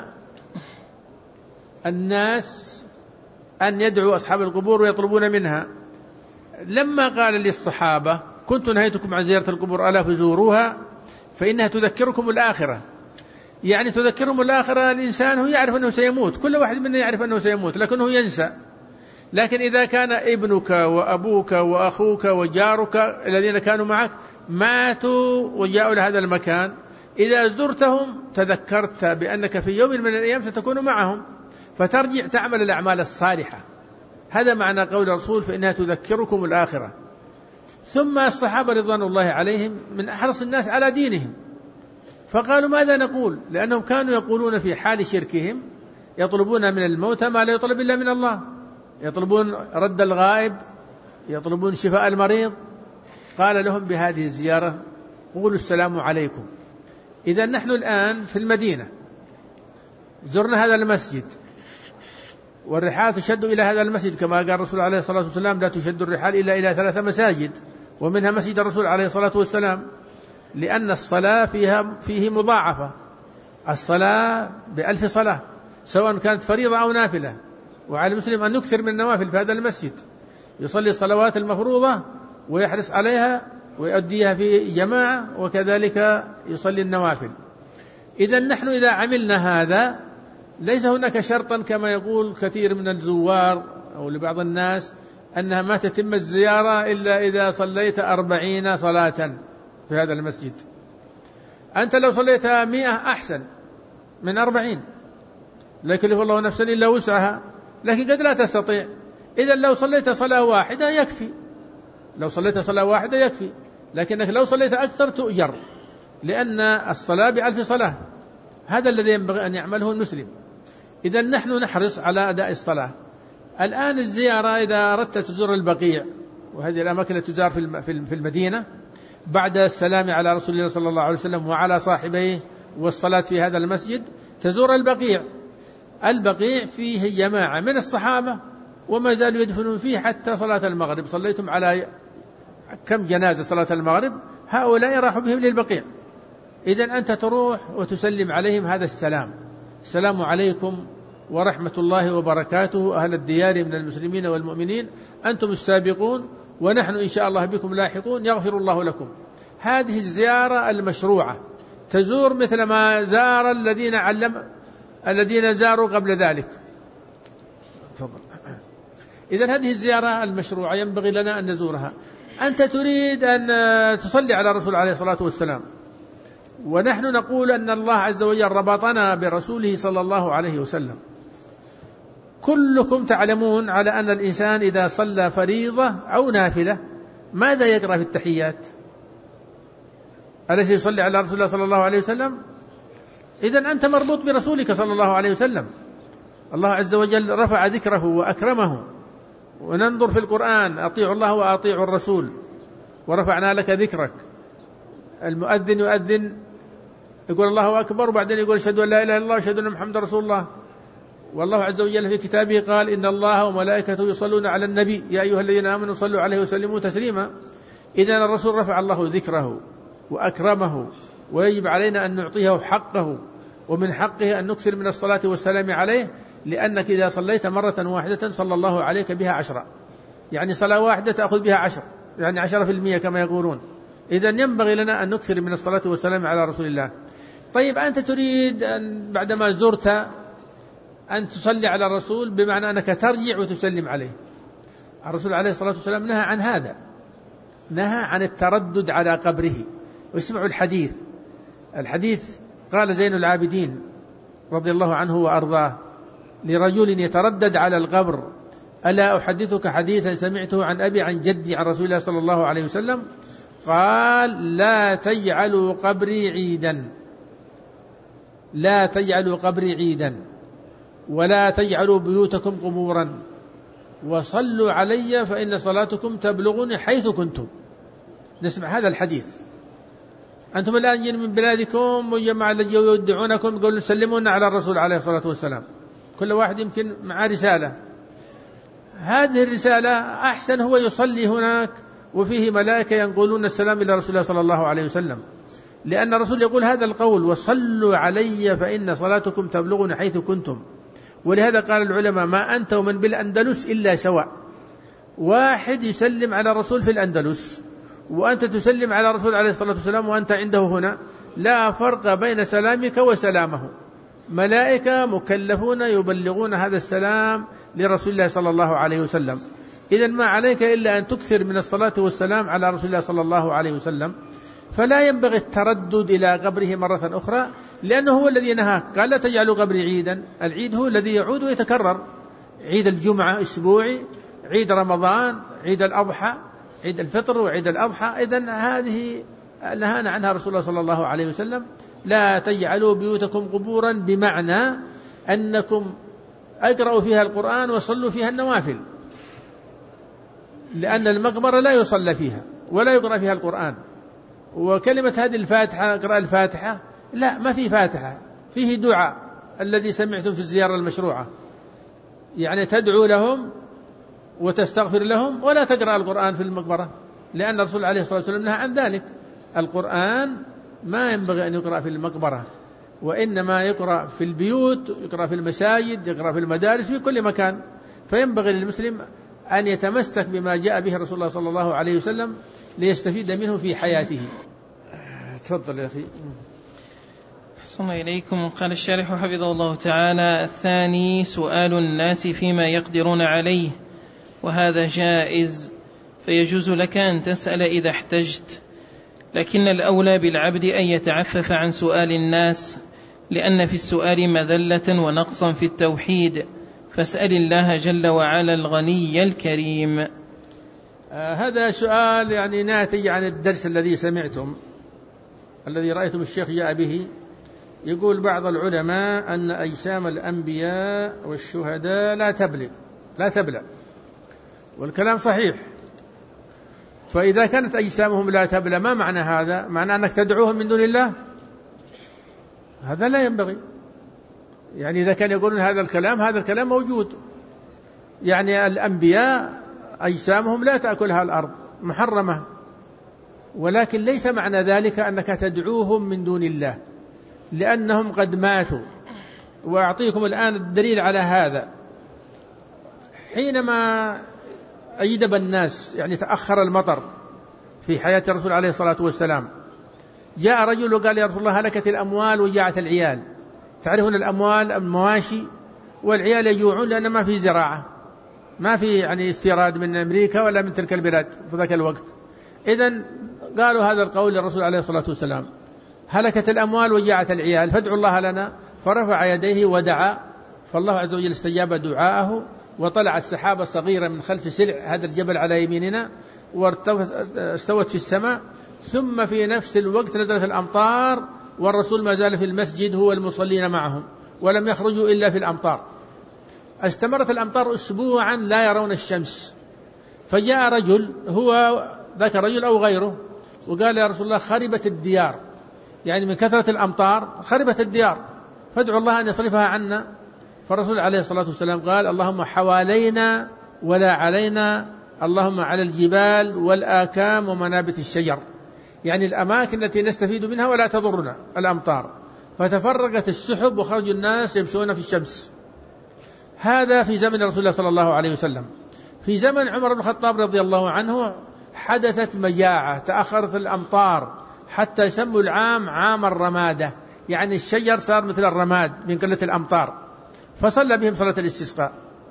الناس أن يدعوا أصحاب القبور ويطلبون منها. لما قال للصحابة: كنت نهيتكم عن زيارة القبور ألا فزوروها فإنها تذكركم الآخرة، يعني تذكرهم الآخرة. الإنسان هو يعرف أنه سيموت، كل واحد منا يعرف أنه سيموت لكنه ينسى. لكن إذا كان ابنك وأبوك وأخوك وجارك الذين كانوا معك ماتوا وجاءوا لهذا المكان، إذا زرتهم تذكرت بأنك في يوم من الأيام ستكون معهم، فترجع تعمل الأعمال الصالحة. هذا معنى قول الرسول: فإنها تذكركم الآخرة. ثم الصحابة رضوان الله عليهم من أحرص الناس على دينهم، فقالوا: ماذا نقول؟ لأنهم كانوا يقولون في حال شركهم يطلبون من الموتى ما لا يطلب إلا من الله، يطلبون رد الغائب، يطلبون شفاء المريض. قال لهم بهذه الزيارة: قولوا السلام عليكم. إذا نحن الآن في المدينة زرنا هذا المسجد، والرحال تشد إلى هذا المسجد كما قال الرسول عليه الصلاة والسلام: لا تشد الرحال إلا إلى ثلاث مساجد، ومنها مسجد الرسول عليه الصلاة والسلام، لأن الصلاة فيها فيه مضاعفة، الصلاة بألف صلاة سواء كانت فريضة أو نافلة. وعلى المسلم أن يكثر من النوافل في هذا المسجد، يصلي الصلوات المفروضة ويحرص عليها ويؤديها في جماعة، وكذلك يصلي النوافل. إذا نحن إذا عملنا هذا ليس هناك شرطا كما يقول كثير من الزوار أو لبعض الناس أنها ما تتم الزيارة إلا إذا صليت أربعين صلاة في هذا المسجد. أنت لو صليت مئة أحسن من أربعين، لا يكلف الله نفسا إلا وسعها، لكن قد لا تستطيع. إذا لو صليت صلاة واحدة يكفي، لو صليت صلاة واحدة يكفي، لكنك لو صليت أكثر تؤجر، لأن الصلاة بألف صلاة. هذا الذي ينبغي أن يعمله المسلم. إذا نحن نحرص على أداء الصلاة. الآن الزيارة إذا أردت تزور البقيع، وهذه الأماكن التي تزار في المدينة، بعد السلام على رسول الله صلى الله عليه وسلم وعلى صاحبيه والصلاة في هذا المسجد، تزور البقيع. البقيع فيه جماعة من الصحابة وما زالوا يدفنون فيه حتى صلاة المغرب. صليتم على كم جنازة صلاة المغرب؟ هؤلاء راحوا بهم للبقيع. إذن أنت تروح وتسلم عليهم هذا السلام: السلام عليكم ورحمة الله وبركاته أهل الديار من المسلمين والمؤمنين، أنتم السابقون ونحن إن شاء الله بكم لاحقون، يغفر الله لكم. هذه الزيارة المشروعة، تزور مثل ما زار الذين علم الذين زاروا قبل ذلك. تفضل. إذن هذه الزيارة المشروعة ينبغي لنا أن نزورها. أنت تريد أن تصلي على الرسول عليه الصلاة والسلام، ونحن نقول أن الله عز وجل ربطنا برسوله صلى الله عليه وسلم. كلكم تعلمون على أن الإنسان إذا صلى فريضة أو نافلة ماذا يقرأ في التحيات؟ أليس يصلي على رسول الله صلى الله عليه وسلم؟ إذن أنت مربوط برسولك صلى الله عليه وسلم. الله عز وجل رفع ذكره وأكرمه، وننظر في القرآن أطيعوا الله وأطيعوا الرسول ورفعنا لك ذكرك. المؤذن يؤذن يقول الله أكبر، وبعدين يقول أشهد أن لا إله إلا الله وأشهد أن محمدا رسول الله. والله عز وجل في كتابه قال إن الله وملائكته يصلون على النبي يا أيها الذين آمنوا صلوا عليه وسلموا تسليما. إذن الرسول رفع الله ذكره وأكرمه، ويجب علينا أن نعطيه حقه، ومن حقه أن نكثر من الصلاة والسلام عليه، لأنك إذا صليت مرة واحدة صلى الله عليك بها عشرة، يعني صلاة واحدة تأخذ بها عشر، يعني عشرة في المية كما يقولون. إذن ينبغي لنا أن نكثر من الصلاة والسلام على رسول الله. طيب أنت تريد أن بعدما زرت أن تصلي على الرسول، بمعنى أنك ترجع وتسلم عليه. الرسول عليه الصلاة والسلام نهى عن هذا، نهى عن التردد على قبره. واسمعوا الحديث. الحديث قال زين العابدين رضي الله عنه وأرضاه لرجل يتردد على القبر: ألا أحدثك حديثا سمعته عن أبي عن جدي عن رسول الله صلى الله عليه وسلم قال: لا تجعلوا قبري عيدا، لا تجعلوا قبري عيدا، ولا تجعلوا بيوتكم قبورا، وصلوا علي فإن صلاتكم تبلغني حيث كنتم. نسمع هذا الحديث. أنتم الآن جين من بلادكم وجماعة الذين يودعونكم يقولون سلمونا على الرسول عليه الصلاة والسلام، كل واحد يمكن معه رسالة. هذه الرسالة أحسن هو يصلي هناك وفيه ملائكة ينقلون السلام إلى رسول الله صلى الله عليه وسلم، لأن الرسول يقول هذا القول: وصلوا علي فإن صلاتكم تبلغني حيث كنتم. ولهذا قال العلماء: ما أنت ومن بالأندلس إلا سواء. واحد يسلم على الرسول في الأندلس، وأنت تسلم على الرسول عليه الصلاة والسلام وأنت عنده هنا، لا فرق بين سلامك وسلامه. ملائكة مكلفون يبلغون هذا السلام لرسول الله صلى الله عليه وسلم. إذن ما عليك إلا أن تكثر من الصلاة والسلام على رسول الله صلى الله عليه وسلم. فلا ينبغي التردد إلى قبره مرة أخرى، لأنه هو الذي نهاك، قال: لا تجعلوا قبري عيدا. العيد هو الذي يعود ويتكرر: عيد الجمعة أسبوعي، عيد رمضان، عيد الأضحى، عيد الفطر وعيد الأضحى. إذن هذه نهانا عنها رسول الله صلى الله عليه وسلم. لا تجعلوا بيوتكم قبورا، بمعنى أنكم أقرأوا فيها القرآن وصلوا فيها النوافل، لأن المقبرة لا يصلى فيها ولا يقرأ فيها القرآن. وكلمة هذه الفاتحة، اقرأ الفاتحة، لا، ما في فاتحة، فيه دعاء الذي سمعتم في الزيارة المشروعة، يعني تدعو لهم وتستغفر لهم، ولا تقرأ القرآن في المقبرة، لأن الرسول عليه الصلاة والسلام نهى عن ذلك. القرآن ما ينبغي أن يقرأ في المقبرة، وإنما يقرأ في البيوت، يقرأ في المساجد، يقرأ في المدارس، في كل مكان. فينبغي للمسلم أن يتمسك بما جاء به رسول الله صلى الله عليه وسلم ليستفيد منه في حياته. تفضل يا أخي. أحسن إليكم. قال الشارح حفظه الله تعالى: الثاني سؤال الناس فيما يقدرون عليه، وهذا جائز، فيجوز لك أن تسأل إذا احتجت، لكن الأولى بالعبد أن يتعفف عن سؤال الناس، لأن في السؤال مذلة ونقصا في التوحيد، فاسأل الله جل وعلا الغني الكريم. آه هذا سؤال يعني ناتج عن الدرس الذي سمعتم، الذي رأيتم الشيخ جاء به. يقول بعض العلماء أن أجسام الأنبياء والشهداء لا تبلغ لا تبلغ والكلام صحيح. فإذا كانت أجسامهم لا تبلغ، ما معنى هذا؟ معنى أنك تدعوهم من دون الله؟ هذا لا ينبغي. يعني إذا كان يقولون هذا الكلام، هذا الكلام موجود. يعني الأنبياء أجسامهم لا تأكلها الأرض، محرمة، ولكن ليس معنى ذلك أنك تدعوهم من دون الله، لأنهم قد ماتوا. وأعطيكم الآن الدليل على هذا. حينما أجدب الناس، يعني تأخر المطر في حياة الرسول عليه الصلاة والسلام، جاء رجل وقال: يا رسول الله، هلكت الأموال وجاعت العيال. تعرفون الأموال المواشي، والعيال يجوعون لأن ما في زراعة، ما في يعني استيراد من أمريكا ولا من تلك البلاد في ذاك الوقت. إذن قالوا هذا القول للرسول عليه الصلاة والسلام: هلكت الأموال وجاعت العيال فادعوا الله لنا. فرفع يديه ودعا، فالله عز وجل استجاب دعاءه، وطلعت سحابة صغيرة من خلف سلع هذا الجبل على يميننا واستوت في السماء، ثم في نفس الوقت نزلت الأمطار، والرسول ما زال في المسجد هو المصلين معهم، ولم يخرجوا إلا في الأمطار. استمرت الأمطار أسبوعا لا يرون الشمس، فجاء رجل، هو ذاك الرجل أو غيره، وقال: يا رسول الله خربت الديار، يعني من كثرة الأمطار خربت الديار، فادعوا الله أن يصرفها عنا. فالرسول عليه الصلاة والسلام قال: اللهم حوالينا ولا علينا، اللهم على الجبال والآكام ومنابت الشجر، يعني الأماكن التي نستفيد منها ولا تضرنا الأمطار. فتفرقت السحب وخرجوا الناس يمشون في الشمس. هذا في زمن رسول الله صلى الله عليه وسلم. في زمن عمر بن الخطاب رضي الله عنه حدثت مجاعة، تأخرت الأمطار حتى سموا العام عام الرمادة، يعني الشجر صار مثل الرماد من قلة الأمطار. فصلى بهم صلاة الاستسقاء.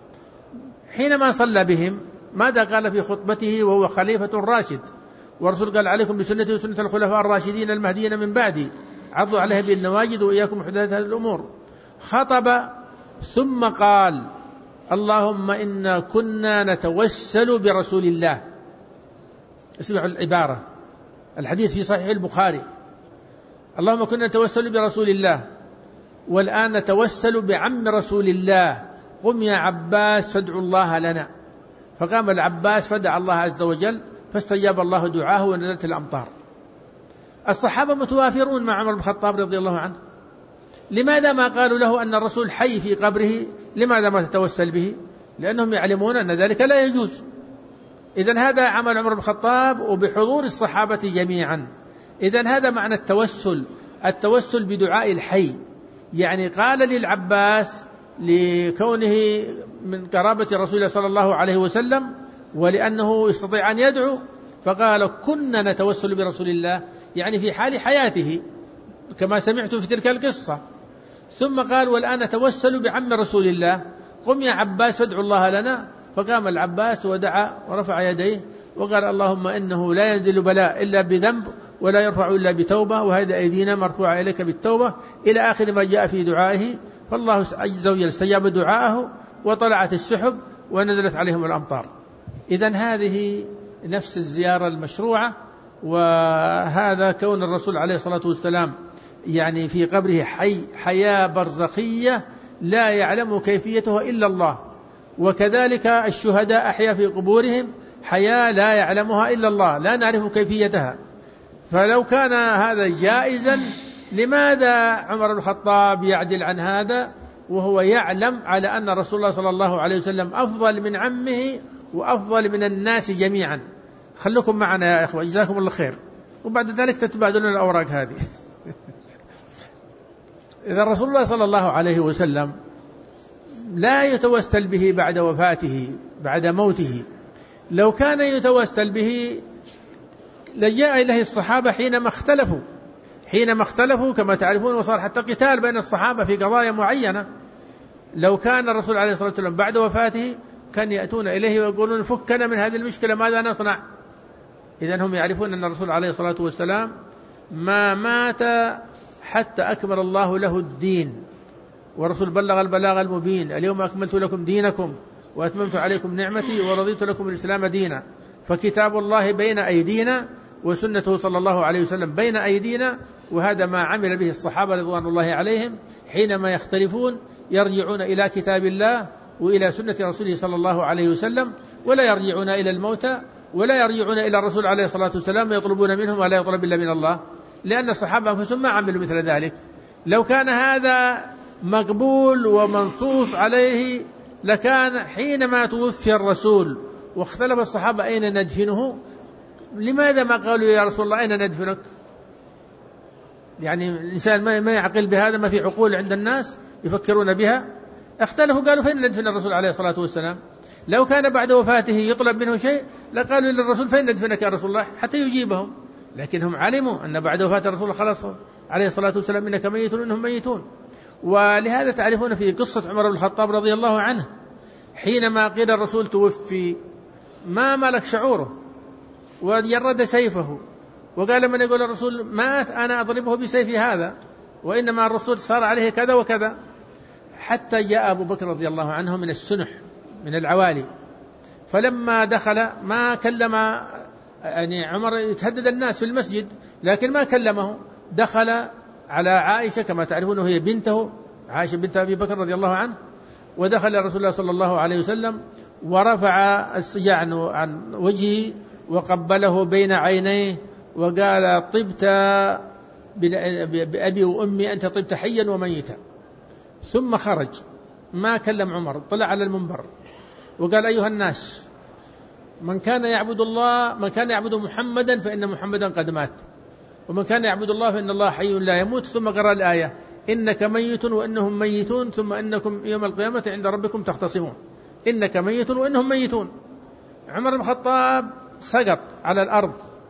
حينما صلى بهم ماذا قال في خطبته وهو خليفة راشد؟ والرسول قال: عليكم بسنتي وسنة الخلفاء الراشدين المهديين من بعدي، عضوا عليها بالنواجذ وإياكم محدثات هذه الأمور. خطب ثم قال: اللهم إنا كنا نتوسل برسول الله. اسمعوا العبارة، الحديث في صحيح البخاري: اللهم كنا نتوسل برسول الله، والآن نتوسل بعم رسول الله، قم يا عباس فادعوا الله لنا. فقام العباس فدعا الله عز وجل، فاستجاب الله دعاه ونزلت الأمطار. الصحابة متوافرون مع عمر بن الخطاب رضي الله عنه. لماذا ما قالوا له أن الرسول حي في قبره؟ لماذا ما تتوسل به؟ لأنهم يعلمون أن ذلك لا يجوز. إذن هذا عمل عمر بن الخطاب وبحضور الصحابة جميعا. إذن هذا معنى التوسل، التوسل بدعاء الحي. يعني قال للعباس لكونه من قرابة رسول الله صلى الله عليه وسلم ولأنه يستطيع أن يدعو، فقال: كنا نتوسل برسول الله، يعني في حال حياته كما سمعت في تلك القصة. ثم قال: والآن نتوسل بعم رسول الله، قم يا عباس فادعوا الله لنا. فقام العباس ودعا ورفع يديه وقال: اللهم إنه لا ينزل بلاء إلا بذنب ولا يرفع إلا بتوبة، وهذه أيدينا مرفوعة إليك بالتوبة، إلى آخر ما جاء في دعائه. فالله عز وجل استجاب دعاءه وطلعت السحب ونزلت عليهم الأمطار. إذن هذه نفس الزيارة المشروعة. وهذا كون الرسول عليه الصلاة والسلام يعني في قبره حي حياة برزخية لا يعلم كيفيتها إلا الله، وكذلك الشهداء أحيا في قبورهم حياة لا يعلمها إلا الله، لا نعرف كيفيتها. فلو كان هذا جائزا لماذا عمر بن الخطاب يعدل عن هذا وهو يعلم على أن رسول الله صلى الله عليه وسلم أفضل من عمه وأفضل من الناس جميعا؟ خلوكم معنا يا إخوة، جزاكم الله خير، وبعد ذلك تتبادلون الأوراق هذه. إذا رسول الله صلى الله عليه وسلم لا يتوسل به بعد وفاته بعد موته. لو كان يتوسل به لجاء إليه الصحابة حينما اختلفوا حينما اختلفوا كما تعرفون، وصار حتى قتال بين الصحابة في قضايا معينة. لو كان الرسول عليه الصلاة والسلام بعد وفاته كان يأتون إليه ويقولون: فكنا من هذه المشكلة، ماذا نصنع؟ إذن هم يعرفون أن الرسول عليه الصلاة والسلام ما مات حتى أكمل الله له الدين، والرسول بلغ البلاغ المبين: اليوم أكملت لكم دينكم وأتممت عليكم نعمتي ورضيت لكم الإسلام دينا. فكتاب الله بين أيدينا وسنته صلى الله عليه وسلم بين أيدينا، وهذا ما عمل به الصحابة رضوان الله عليهم. حينما يختلفون يرجعون إلى كتاب الله وإلى سنة رسوله صلى الله عليه وسلم، ولا يرجعون إلى الموتى ولا يرجعون إلى الرسول عليه الصلاة والسلام ويطلبون منهم ولا يطلب إلا من الله، لأن الصحابة أنفسهم ما عملوا مثل ذلك. لو كان هذا مقبول ومنصوص عليه لكان حينما توفي الرسول واختلف الصحابة أين ندفنه، لماذا ما قالوا: يا رسول الله أين ندفنك؟ يعني الإنسان ما يعقل بهذا، ما في عقول عند الناس يفكرون بها. اختلفوا قالوا: فين ندفن الرسول عليه الصلاة والسلام؟ لو كان بعد وفاته يطلب منه شيء لقالوا للرسول: فين ندفنك يا رسول الله؟ حتى يجيبهم. لكنهم علموا أن بعد وفاة الرسول خلاص عليه الصلاة والسلام: إنك ميت وإنهم ميتون. ولهذا تعرفون في قصة عمر بن الخطاب رضي الله عنه حينما قيل الرسول توفي ما ملك شعوره، وجرد سيفه وقال من يقول الرسول مات أنا أضربه بسيفي هذا، وإنما الرسول صار عليه كذا وكذا، حتى جاء أبو بكر رضي الله عنه من السنح من العوالي، فلما دخل ما كلم يعني عمر، يتهدد الناس في المسجد لكن ما كلمه، دخل على عائشة كما تعرفون وهي بنته، عائشة بنت أبي بكر رضي الله عنه، ودخل رسول الله صلى الله عليه وسلم ورفع السجع عن وجهه وقبله بين عينيه وقال طبت بأبي وأمي أنت طبت حيا وميتا، ثم خرج ما كلم عمر، طلع على المنبر وقال أيها الناس من كان يعبد الله من كان يعبد محمدا فإن محمدا قد مات، ومن كان يعبد الله فإن الله حي لا يموت، ثم قرأ الآية إنك ميت وإنهم ميتون ثم إنكم يوم القيامة عند ربكم تختصمون، إنك ميت وإنهم ميتون. عمر بن الخطاب سقط على الأرض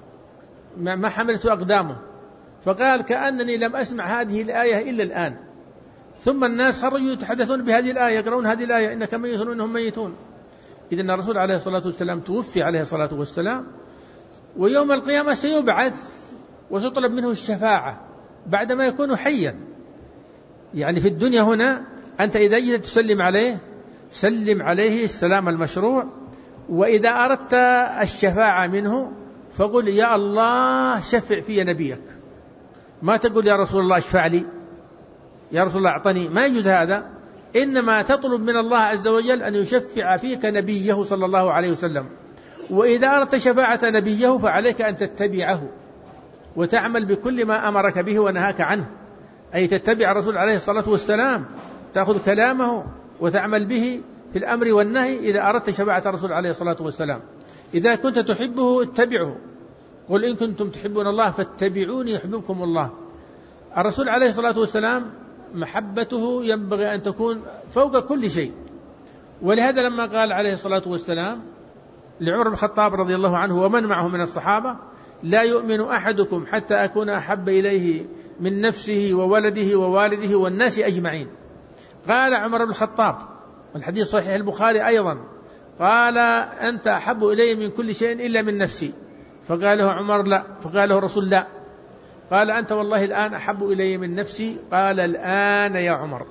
ما حملت أقدامه، فقال كأنني لم أسمع هذه الآية إلا الآن. ثم الناس خرجوا يتحدثون بهذه الآية، يقرؤون هذه الآية إنك ميت وإنهم ميتون. إذن الرسول عليه الصلاة والسلام توفي عليه الصلاة والسلام، ويوم القيامة سيبعث وتطلب منه الشفاعة بعدما يكون حيا. يعني في الدنيا هنا أنت إذا جئت تسلم عليه سلم عليه السلام المشروع، وإذا أردت الشفاعة منه فقل يا الله شفع في نبيك، ما تقول يا رسول الله اشفع لي، يا رسول الله أعطني، ما يجوز هذا، إنما تطلب من الله عز وجل أن يشفع فيك نبيه صلى الله عليه وسلم. وإذا أردت شفاعة نبيه فعليك أن تتبعه وتعمل بكل ما أمرك به ونهاك عنه، أي تتبع الرسول عليه الصلاة والسلام، تأخذ كلامه وتعمل به في الأمر والنهي إذا أردت شفاعة الرسول عليه الصلاة والسلام. إذا كنت تحبه اتبعه، قل إن كنتم تحبون الله فاتبعوني يحببكم الله. الرسول عليه الصلاة والسلام محبته ينبغي أن تكون فوق كل شيء، ولهذا لما قال عليه الصلاة والسلام لعمر بن الخطاب رضي الله عنه ومن معه من الصحابة لا يؤمن أحدكم حتى أكون أحب إليه من نفسه وولده ووالده والناس أجمعين، قال عمر بن الخطاب والحديث صحيح البخاري أيضا، قال أنت أحب إلي من كل شيء إلا من نفسي، فقال له عمر لا، فقال له الرسول لا، قال أنت والله الآن أحب إلي من نفسي، قال الآن يا عمر.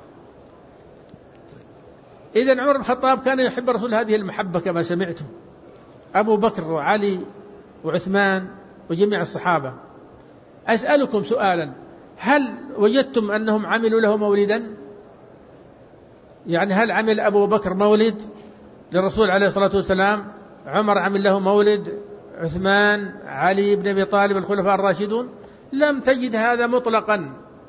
إذن عمر بن الخطاب كان يحب الرسول هذه المحبة كما سمعتم، أبو بكر وعلي وعثمان وجميع الصحابة. أسألكم سؤالا، هل وجدتم أنهم عملوا له مولدا؟ يعني هل عمل أبو بكر مولد للرسول عليه الصلاة والسلام؟ عمر عمل له مولد؟ عثمان، علي بن أبي طالب، الخلفاء الراشدون؟ لم تجد هذا مطلقا،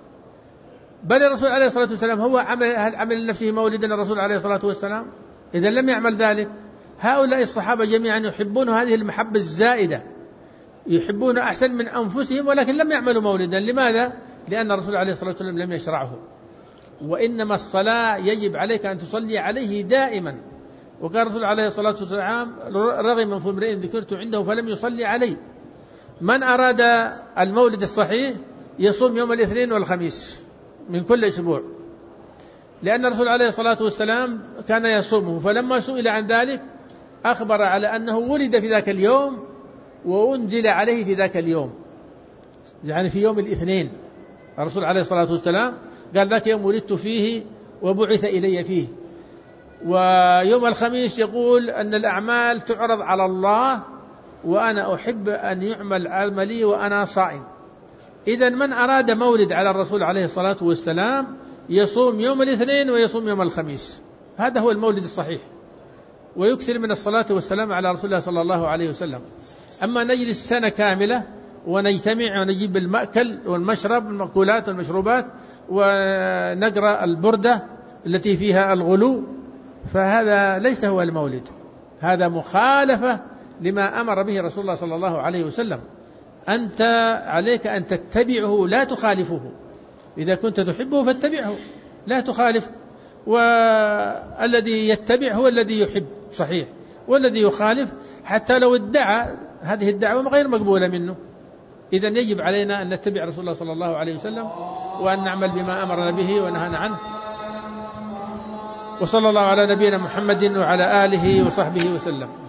بل الرسول عليه الصلاة والسلام هو عمل هل عمل لنفسه مولدا الرسول عليه الصلاة والسلام؟ إذا لم يعمل ذلك. هؤلاء الصحابة جميعا يحبون هذه المحبة الزائدة، يحبون أحسن من أنفسهم، ولكن لم يعملوا مولدا. لماذا؟ لأن الرسول عليه الصلاة والسلام لم يشرعه، وإنما الصلاة يجب عليك أن تصلي عليه دائما. وقال الرسول عليه الصلاة والسلام رغم في امرئ ذكرت عنده فلم يصلي عليه. من أراد المولد الصحيح يصوم يوم الاثنين والخميس من كل أسبوع، لأن الرسول عليه الصلاة والسلام كان يصومه، فلما سئل عن ذلك أخبر على أنه ولد في ذاك اليوم وأنزل عليه في ذاك اليوم، يعني في يوم الاثنين. الرسول عليه الصلاة والسلام قال ذاك يوم ولدت فيه وبعث إلي فيه. ويوم الخميس يقول أن الأعمال تعرض على الله وأنا أحب أن يعمل عملي وأنا صائم. إذن من أراد مولد على الرسول عليه الصلاة والسلام يصوم يوم الاثنين ويصوم يوم الخميس، هذا هو المولد الصحيح، ويكثر من الصلاة والسلام على رسول الله صلى الله عليه وسلم. أما نجلس سنة كاملة ونجتمع ونجيب المأكل والمشرب، المأكولات والمشروبات، ونقرأ البردة التي فيها الغلو، فهذا ليس هو المولد، هذا مخالفة لما أمر به رسول الله صلى الله عليه وسلم. أنت عليك أن تتبعه لا تخالفه، إذا كنت تحبه فاتبعه لا تخالف، والذي يتبع هو الذي يحب صحيح، والذي يخالف حتى لو ادعى هذه الدعوة غير مقبولة منه. إذن يجب علينا أن نتبع رسول الله صلى الله عليه وسلم وأن نعمل بما أمرنا به ونهانا عنه. وصلى الله على نبينا محمد وعلى آله وصحبه وسلم.